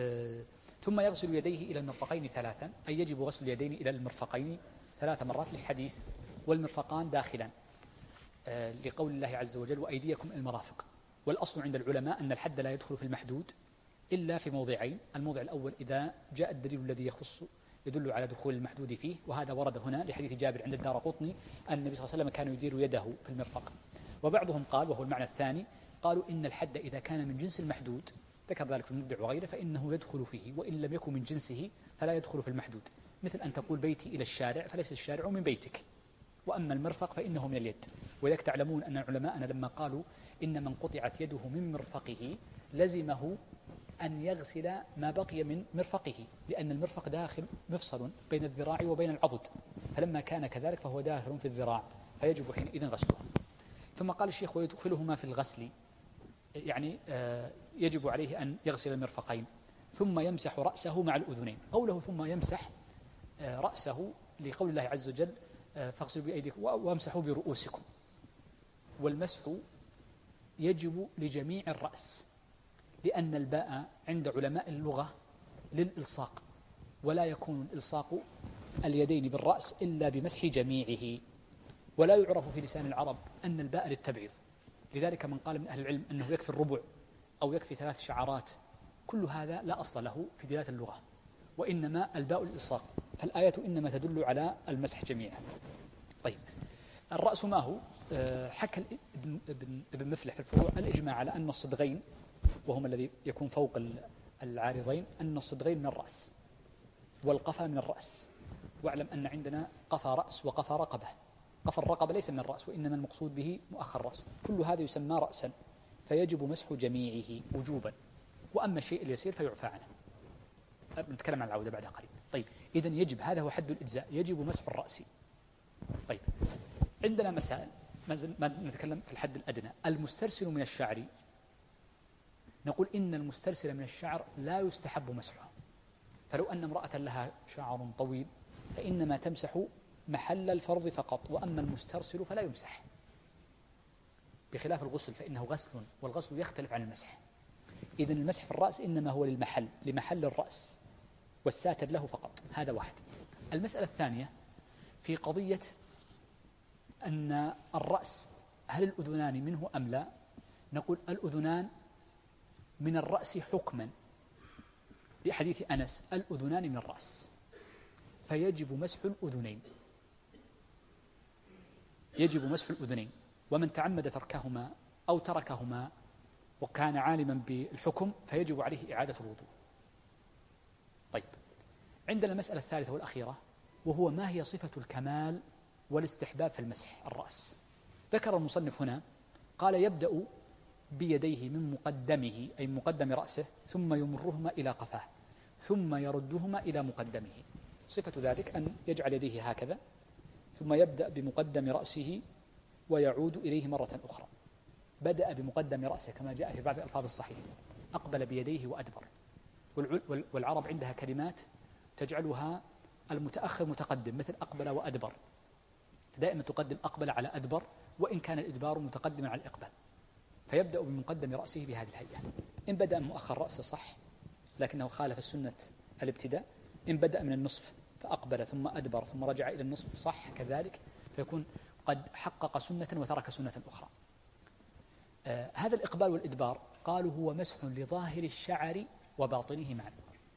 ثم يغسل يديه إلى المرفقين 3، أي يجب غسل اليدين إلى المرفقين 3 مرات للحديث والمرفقان داخلا لقول الله عز وجل: وأيديكم المرافق. والأصل عند العلماء أن الحد لا يدخل في المحدود إلا في موضعين: الموضع الأول إذا جاء الدليل الذي يدل على دخول المحدود فيه، وهذا ورد هنا لحديث جابر عند الدارقطني أن النبي صلى الله عليه وسلم كان يدير يده في المرفق. وبعضهم قال، وهو المعنى الثاني، قالوا إن الحد إذا كان من جنس المحدود، ذكر ذلك في المبدع وغيره، فإنه يدخل فيه، وإن لم يكن من جنسه فلا يدخل في المحدود. مثل أن تقول بيتي إلى الشارع، فليس الشارع من بيتك، وأما المرفق فإنه من اليد. وذلك تعلمون أن علماءنا لما قالوا إن من قطعت يده من مرفقه لزمه أن يغسل ما بقي من مرفقه، لأن المرفق داخل مفصل بين الذراع وبين العضد، فلما كان كذلك فهو داخل في الذراع فيجب حينئذ غسله. ثم قال الشيخ ويدخلهما في الغسل، يعني يجب عليه أن يغسل المرفقين ثم يمسح رأسه مع الأذنين. قوله ثم يمسح رأسه لقول الله عز وجل فاغسلوا بأيديكم وامسحوا برؤوسكم، والمسح يجب لجميع الرأس، لأن الباء عند علماء اللغة للإلصاق، ولا يكون الإلصاق اليدين بالرأس إلا بمسح جميعه، ولا يعرف في لسان العرب أن الباء للتبعيض. لذلك من قال من أهل العلم أنه يكفي الربع أو يكفي 3 شعرات، كل هذا لا أصل له في دلالة اللغة، وإنما الباء الإلصاق، فالآية إنما تدل على المسح جميعا. طيب الرأس ما هو؟ حكى ابن مفلح في الفروع الإجماع على أن الصدغين، وهما الذي يكون فوق العارضين، أن الصدغين من الرأس والقفا من الرأس. واعلم أن عندنا قفا رأس وقفا رقبة. قفا الرقبة ليس من الرأس، وإنما المقصود به مؤخر الرأس. كل هذا يسمى رأسا، فيجب مسح جميعه وجوبا، وأما الشيء اليسير فيعفى عنه. نتكلم عن العودة بعد قليل. طيب إذن يجب، هذا هو حد الإجزاء، يجب مسح الرأس. طيب عندنا مسائل، ما نتكلم في الحد الأدنى. المسترسل من الشعر، نقول إن المسترسل من الشعر لا يستحب مسحه، فلو أن امرأة لها شعر طويل فإنما تمسح محل الفرض فقط، وأما المسترسل فلا يمسح، بخلاف الغسل فإنه غسل، والغسل يختلف عن المسح. إذن المسح في الرأس إنما هو لمحل الرأس والساتر له فقط. هذا واحد. المسألة الثانية في قضية أن الرأس هل الأذنان منه أم لا؟ نقول الأذنان من الرأس حكما، لحديث أنس الأذنان من الرأس، فيجب مسح الأذنين، يجب مسح الأذنين. ومن تعمد تركهما أو تركهما وكان عالما بالحكم فيجب عليه إعادة الوضوء. طيب عندنا المسألة الثالثة والأخيرة، وهو ما هي صفة الكمال والاستحباب في المسح الرأس. ذكر المصنف هنا قال يبدأ بيديه من مقدمه أي مقدم رأسه، ثم يمرهما إلى قفاه، ثم يردهما إلى مقدمه. صفة ذلك أن يجعل يديه هكذا، ثم يبدأ بمقدم رأسه ويعود إليه مرة أخرى. بدأ بمقدم رأسه كما جاء في بعض الألفاظ الصحيحة، أقبل بيديه وأدبر. والعرب عندها كلمات تجعلها المتأخر متقدم، مثل أقبل وأدبر، دائما تقدم أقبل على أدبر، وإن كان الإدبار متقدما على الإقبال. فيبدأ بمقدم رأسه بهذه الهيئة. إن بدأ من مؤخر رأسه صح، لكنه خالف السنة الابتداء. إن بدأ من النصف فأقبل ثم أدبر ثم رجع إلى النصف صح كذلك، فيكون قد حقق سنة وترك سنة أخرى. هذا الإقبال والإدبار قالوا هو مسح لظاهر الشعر وباطنه معا،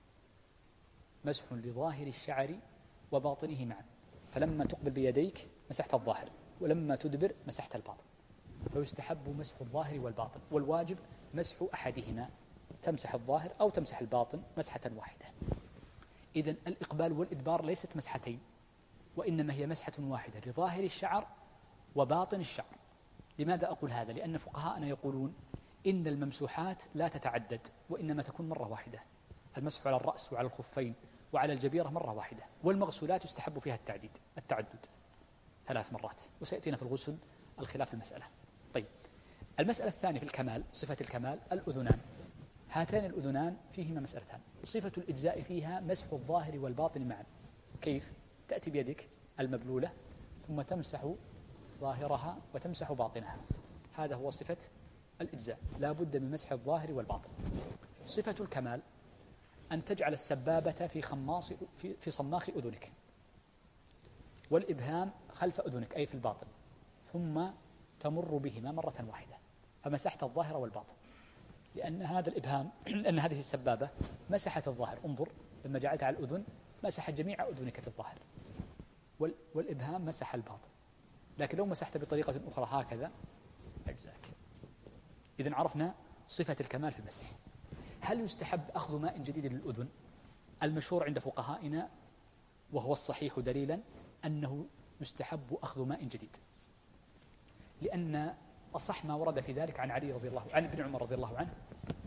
مسح لظاهر الشعر وباطنه معا. فلما تقبل بيديك مسحت الظاهر، ولما تدبر مسحت الباطن، فيستحب مسح الظاهر والباطن، والواجب مسح أحدهما، تمسح الظاهر أو تمسح الباطن مسحة واحدة. إذن الإقبال والإدبار ليست مسحتين، وإنما هي مسحة واحدة لظاهر الشعر وباطن الشعر. لماذا أقول هذا؟ لأن فقهاءنا يقولون إن الممسوحات لا تتعدد، وإنما تكون مرة واحدة. المسح على الرأس وعلى الخفين وعلى الجبيرة مرة واحدة، والمغسولات يستحب فيها التعدد 3 مرات، وسيأتينا في الغسل الخلاف المسألة. طيب المسألة الثانية في الكمال، صفة الكمال الأذنان. هاتان الأذنان فيهما مسألتان. صفة الإجزاء فيها مسح الظاهر والباطن معا. كيف؟ تأتي بيدك المبلولة ثم تمسح ظاهرها وتمسح باطنها، هذا هو صفة الإجزاء، لا بد من مسح الظاهر والباطن. صفة الكمال أن تجعل السبابة في صماخ أذنك، والإبهام خلف أذنك أي في الباطن، ثم تمر بهما مرة واحدة، فمسحت الظاهر والباطن. لأن هذا الإبهام أن هذه السبابة مسحت الظاهر، انظر لما جعلتها على الأذن مسحت جميع أذنك في الظاهر، والإبهام مسح الباطن. لكن لو مسحت بطريقة أخرى هكذا أجزاك. إذن عرفنا صفة الكمال في المسح. هل يستحب أخذ ماء جديد للأذن؟ المشهور عند فقهائنا وهو الصحيح دليلا أنه يستحب أخذ ماء جديد، لأن أصح ما ورد في ذلك عن علي رضي الله عنه، عن ابن عمر رضي الله عنه،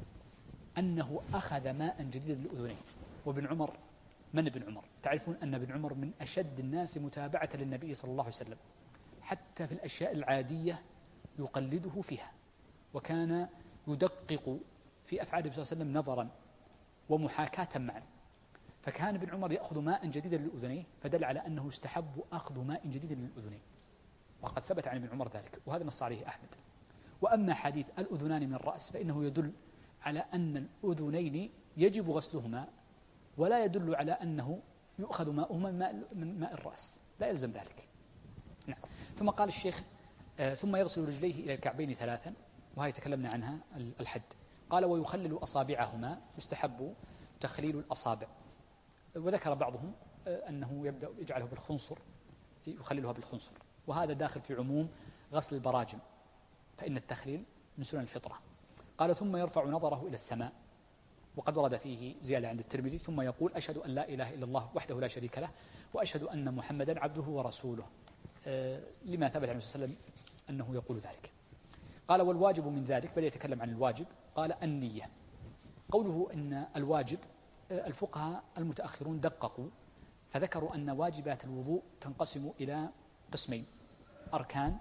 أنه أخذ ماء جديدا للأذنين. وابن عمر، من ابن عمر؟ تعرفون أن ابن عمر من أشد الناس متابعة للنبي صلى الله عليه وسلم، حتى في الأشياء العادية يقلده فيها، وكان يدقق في أفعال النبي صلى الله عليه وسلم نظرا ومحاكاة معا. فكان ابن عمر يأخذ ماء جديدا للأذنين، فدل على أنه يستحب أخذ ماء جديد للأذنين، وقد ثبت عن ابن عمر ذلك، وهذا نص عليه أحمد. وأما حديث الأذنان من الرأس فإنه يدل على أن الأذنين يجب غسلهما، ولا يدل على أنه يؤخذ ماءهما من ماء الرأس، لا يلزم ذلك. نعم. ثم قال الشيخ ثم يغسل رجليه إلى الكعبين 3، وهي تكلمنا عنها الحد. قال ويخلل أصابعهما، يستحب تخليل الأصابع، وذكر بعضهم أنه يبدأ يجعله بالخنصر، يخللها بالخنصر، وهذا داخل في عموم غسل البراجم، فإن التخليل من سنن الفطرة. قال ثم يرفع نظره إلى السماء، وقد ورد فيه زيادة عند الترمذي، ثم يقول أشهد أن لا إله إلا الله وحده لا شريك له وأشهد أن محمدا عبده ورسوله، لما ثبت عن النبي صلى الله عليه وسلم أنه يقول ذلك. قال والواجب من ذلك، بل يتكلم عن الواجب. قال النية. قوله أن الواجب، الفقهاء المتأخرون دققوا فذكروا أن واجبات الوضوء تنقسم إلى قسمين: أركان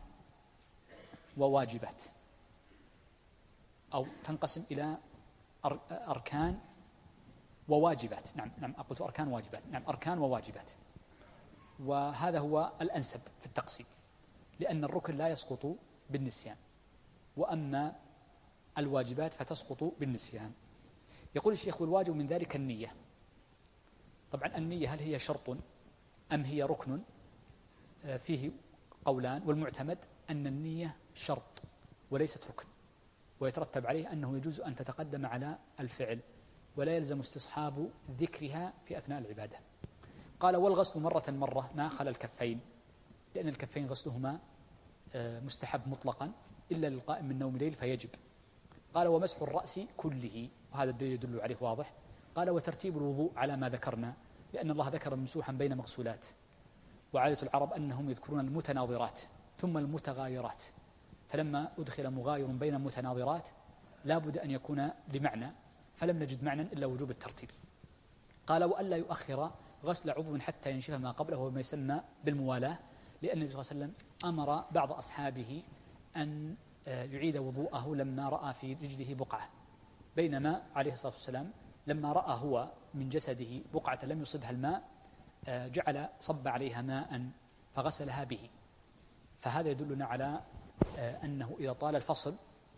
وواجبات، أو تنقسم إلى أركان وواجبات. نعم أقول أركان وواجبات، نعم أركان وواجبات، وهذا هو الأنسب في التقسيم، لأن الركن لا يسقط بالنسيان، وأما الواجبات فتسقط بالنسيان. يقول الشيخ والواجب من ذلك النية. طبعا النية هل هي شرط أم هي ركن؟ فيه قولان، والمعتمد أن النية شرط وليست ركن، ويترتب عليه أنه يجوز أن تتقدم على الفعل، ولا يلزم استصحاب ذكرها في أثناء العبادة. قال والغسل مرة ما خلا الكفين، لأن الكفين غسلهما مستحب مطلقا إلا للقائم من نوم ليل فيجب. قال ومسح الرأس كله، وهذا الدليل يدل عليه واضح. قال وترتيب الوضوء على ما ذكرنا، لأن الله ذكر ممسوحا بين مغسولات، وعادة العرب أنهم يذكرون المتناظرات ثم المتغايرات، فلما أدخل مغاير بين متناظرات لا بد أن يكون لمعنى، فلم نجد معنى إلا وجوب الترتيب. قال وألا يؤخر غسل عضو حتى ينشف ما قبله، وما يسمى بالموالاة، لأن النبي صلى الله عليه وسلم أمر بعض أصحابه أن يعيد وضوءه لما رأى في رجله بقعة، بينما عليه الصلاة والسلام لما رأى هو من جسده بقعة لم يصبها الماء جعل صب عليها ماء فغسلها به. فهذا يدلنا على أنه إذا طال الفصل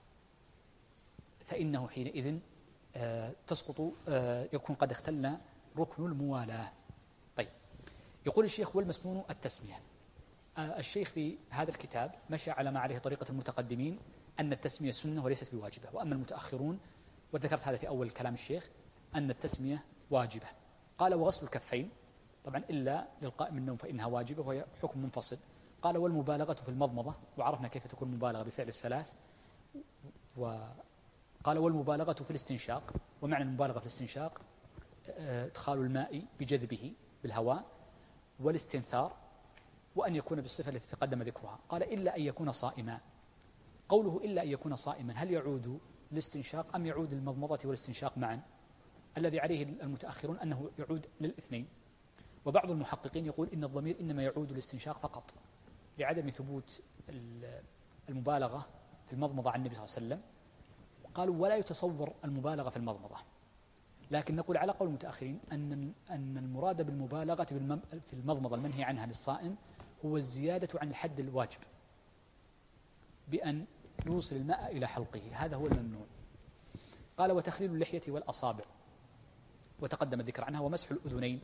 فإنه حينئذ تسقط، يكون قد اختل ركن الموالاة. طيب، يقول الشيخ والمسنون التسمية. الشيخ في هذا الكتاب مشى على ما عليه طريقة المتقدمين، أن التسمية سنة وليست بواجبة، وأما المتأخرون، وذكرت هذا في أول كلام الشيخ، أن التسمية واجبة. قال وغسل الكفين، طبعا إلا للقائم من النوم فإنها واجبة وهي حكم منفصل. قال والمبالغة في المضمضة، وعرفنا كيف تكون المبالغة بفعل الثلاث. وقال والمبالغة في الاستنشاق، ومعنى المبالغة في الاستنشاق إدخال الماء بجذبه بالهواء، والاستنثار، وأن يكون بالصفة التي تقدم ذكرها. قال إلا أن يكون صائما. قوله إلا أن يكون صائما، هل يعود الاستنشاق أم يعود المضمضة والاستنشاق معا؟ الذي عليه المتأخرون أنه يعود للاثنين، وبعض المحققين يقول إن الضمير إنما يعود للاستنشاق فقط، لعدم ثبوت المبالغة في المضمضة عن النبي صلى الله عليه وسلم. قالوا ولا يتصور المبالغة في المضمضة، لكن نقول على قول المتأخرين أن المراد بالمبالغة في المضمضة المنهي عنها للصائم هو الزيادة عن الحد الواجب، بأن يوصل الماء إلى حلقه، هذا هو الممنوع. قال وتخليل اللحية والأصابع، وتقدم الذكر عنها. ومسح الأذنين،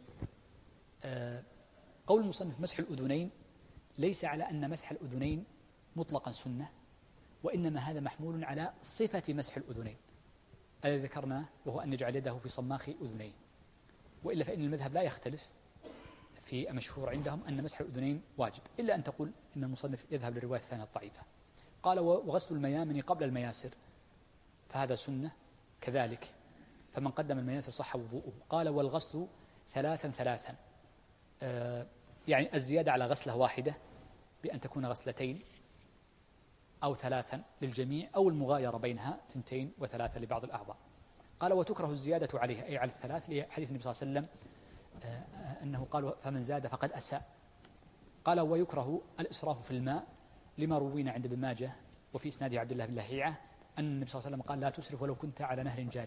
قول المصنف مسح الأذنين ليس على أن مسح الأذنين مطلقا سنة، وإنما هذا محمول على صفة مسح الأذنين الذي ذكرناه، وهو أن يجعل يده في صماخ أذنيه، وإلا فإن المذهب لا يختلف في مشهور عندهم أن مسح الأذنين واجب، إلا أن تقول إن المصنف يذهب للرواية الثانية الضعيفة. قال وغسل الميامن قبل المياسر، فهذا سنة كذلك، فمن قدم المياسر صح وضوءه. قال والغسل 3 3، يعني الزيادة على غسلة واحدة بأن تكون غسلتين أو ثلاثا للجميع، أو المغايرة بينها 2 و3 لبعض الأعضاء. قال وتكره الزيادة عليها أي على الثلاث، لحديث النبي صلى الله عليه وسلم أنه قال فمن زاد فقد أساء. قال ويكره الإسراف في الماء لما روينا عند ابن ماجه وفي إسناده عبد الله بن لهيعة أن النبي صلى الله عليه وسلم قال لا تسرف ولو كنت على نهر جار،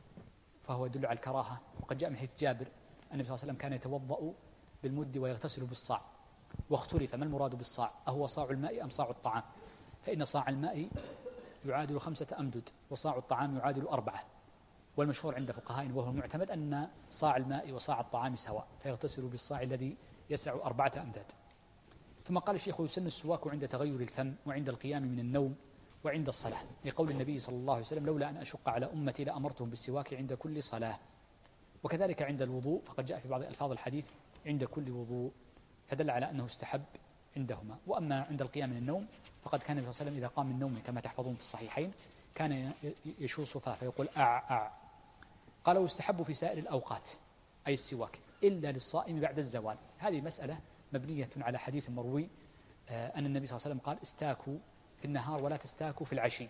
فهو يدل على الكراهة. وقد جاء من حديث جابر أن النبي صلى الله عليه وسلم كان يتوضأ بالمد ويغتسل بالصاع، واختلف ما المراد بالصاع، أهو صاع الماء أم صاع الطعام؟ فإن صاع الماء يعادل 5 أمدد وصاع الطعام يعادل 4، والمشهور عند فقهائنا وهو المعتمد أن صاع الماء وصاع الطعام سواء، فيغتسل بالصاع الذي يسع 4 أمداد. ثم قال الشيخ يسن السواك عند تغير الفم وعند القيام من النوم وعند الصلاة، لقول النبي صلى الله عليه وسلم لولا أن أشق على أمتي لأمرتهم بالسواك عند كل صلاة. وكذلك عند الوضوء، فقد جاء في بعض ألفاظ الحديث عند كل وضوء، فدل على أنه استحب عندهما. وأما عند القيام من النوم فقد كان النبي صلى الله عليه وسلم إذا قام من النوم كما تحفظون في الصحيحين كان يشو صفاه فيقول أع. قال ويستحب في سائر الأوقات أي السواك إلا للصائم بعد الزوال. هذه مسألة مبنية على حديث مروي أن النبي صلى الله عليه وسلم قال استاكوا في النهار ولا تستاكوا في العشي،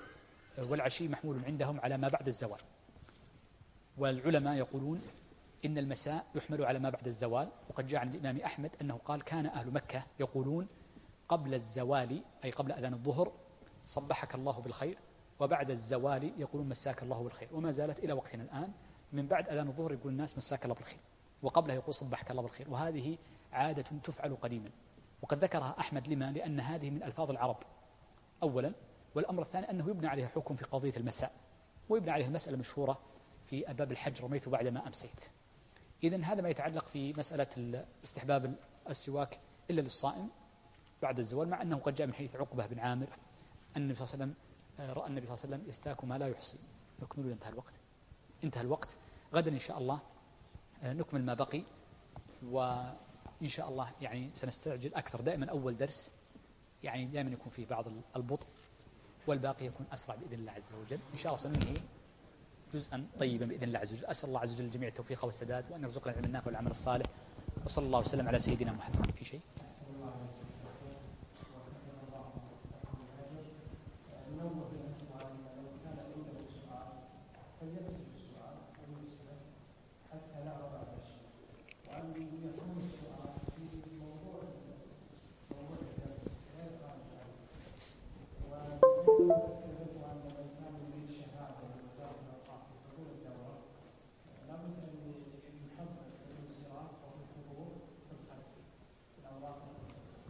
والعشي محمول عندهم على ما بعد الزوال. والعلماء يقولون إن المساء يحمل على ما بعد الزوال. وقد جاء عن الإمام أحمد أنه قال كان أهل مكة يقولون قبل الزوال أي قبل أذان الظهر صبحك الله بالخير، وبعد الزوال يقولون مساك الله بالخير، وما زالت إلى وقتنا الآن من بعد أذان الظهر يقول الناس مساك الله بالخير، وقبله يقول صبحك الله بالخير. وهذه عادة تفعل قديما، وقد ذكرها أحمد لما لأن هذه من ألفاظ العرب أولا، والأمر الثاني أنه يبنى عليها حكم في قضية المساء، ويبنى عليها مسألة مشهورة في أباب الحج رميت بعدما أمسيت. إذن هذا ما يتعلق في مسألة استحباب السواك إلا للصائم بعد الزوال، مع أنه قد جاء من حديث عقبة بن عامر أن النبي صلى الله عليه وسلم رأى النبي صلى الله عليه وسلم يستاك ما لا يحصي. نكمل، انتهى الوقت. غدا إن شاء الله نكمل ما بقي، وإن شاء الله يعني سنستعجل أكثر. دائما أول درس يعني دائما يكون فيه بعض البطء، والباقي يكون أسرع بإذن الله عز وجل. إن شاء الله سننهي جزءا طيبا بإذن الله عز وجل. أسأل الله عز وجل الجميع التوفيق والسداد، وأن يرزقنا العلم النافع والعمل الصالح، وصلى الله وسلم على سيدنا محمد. في شيء؟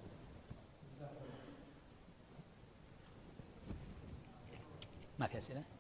ما في أسئلة؟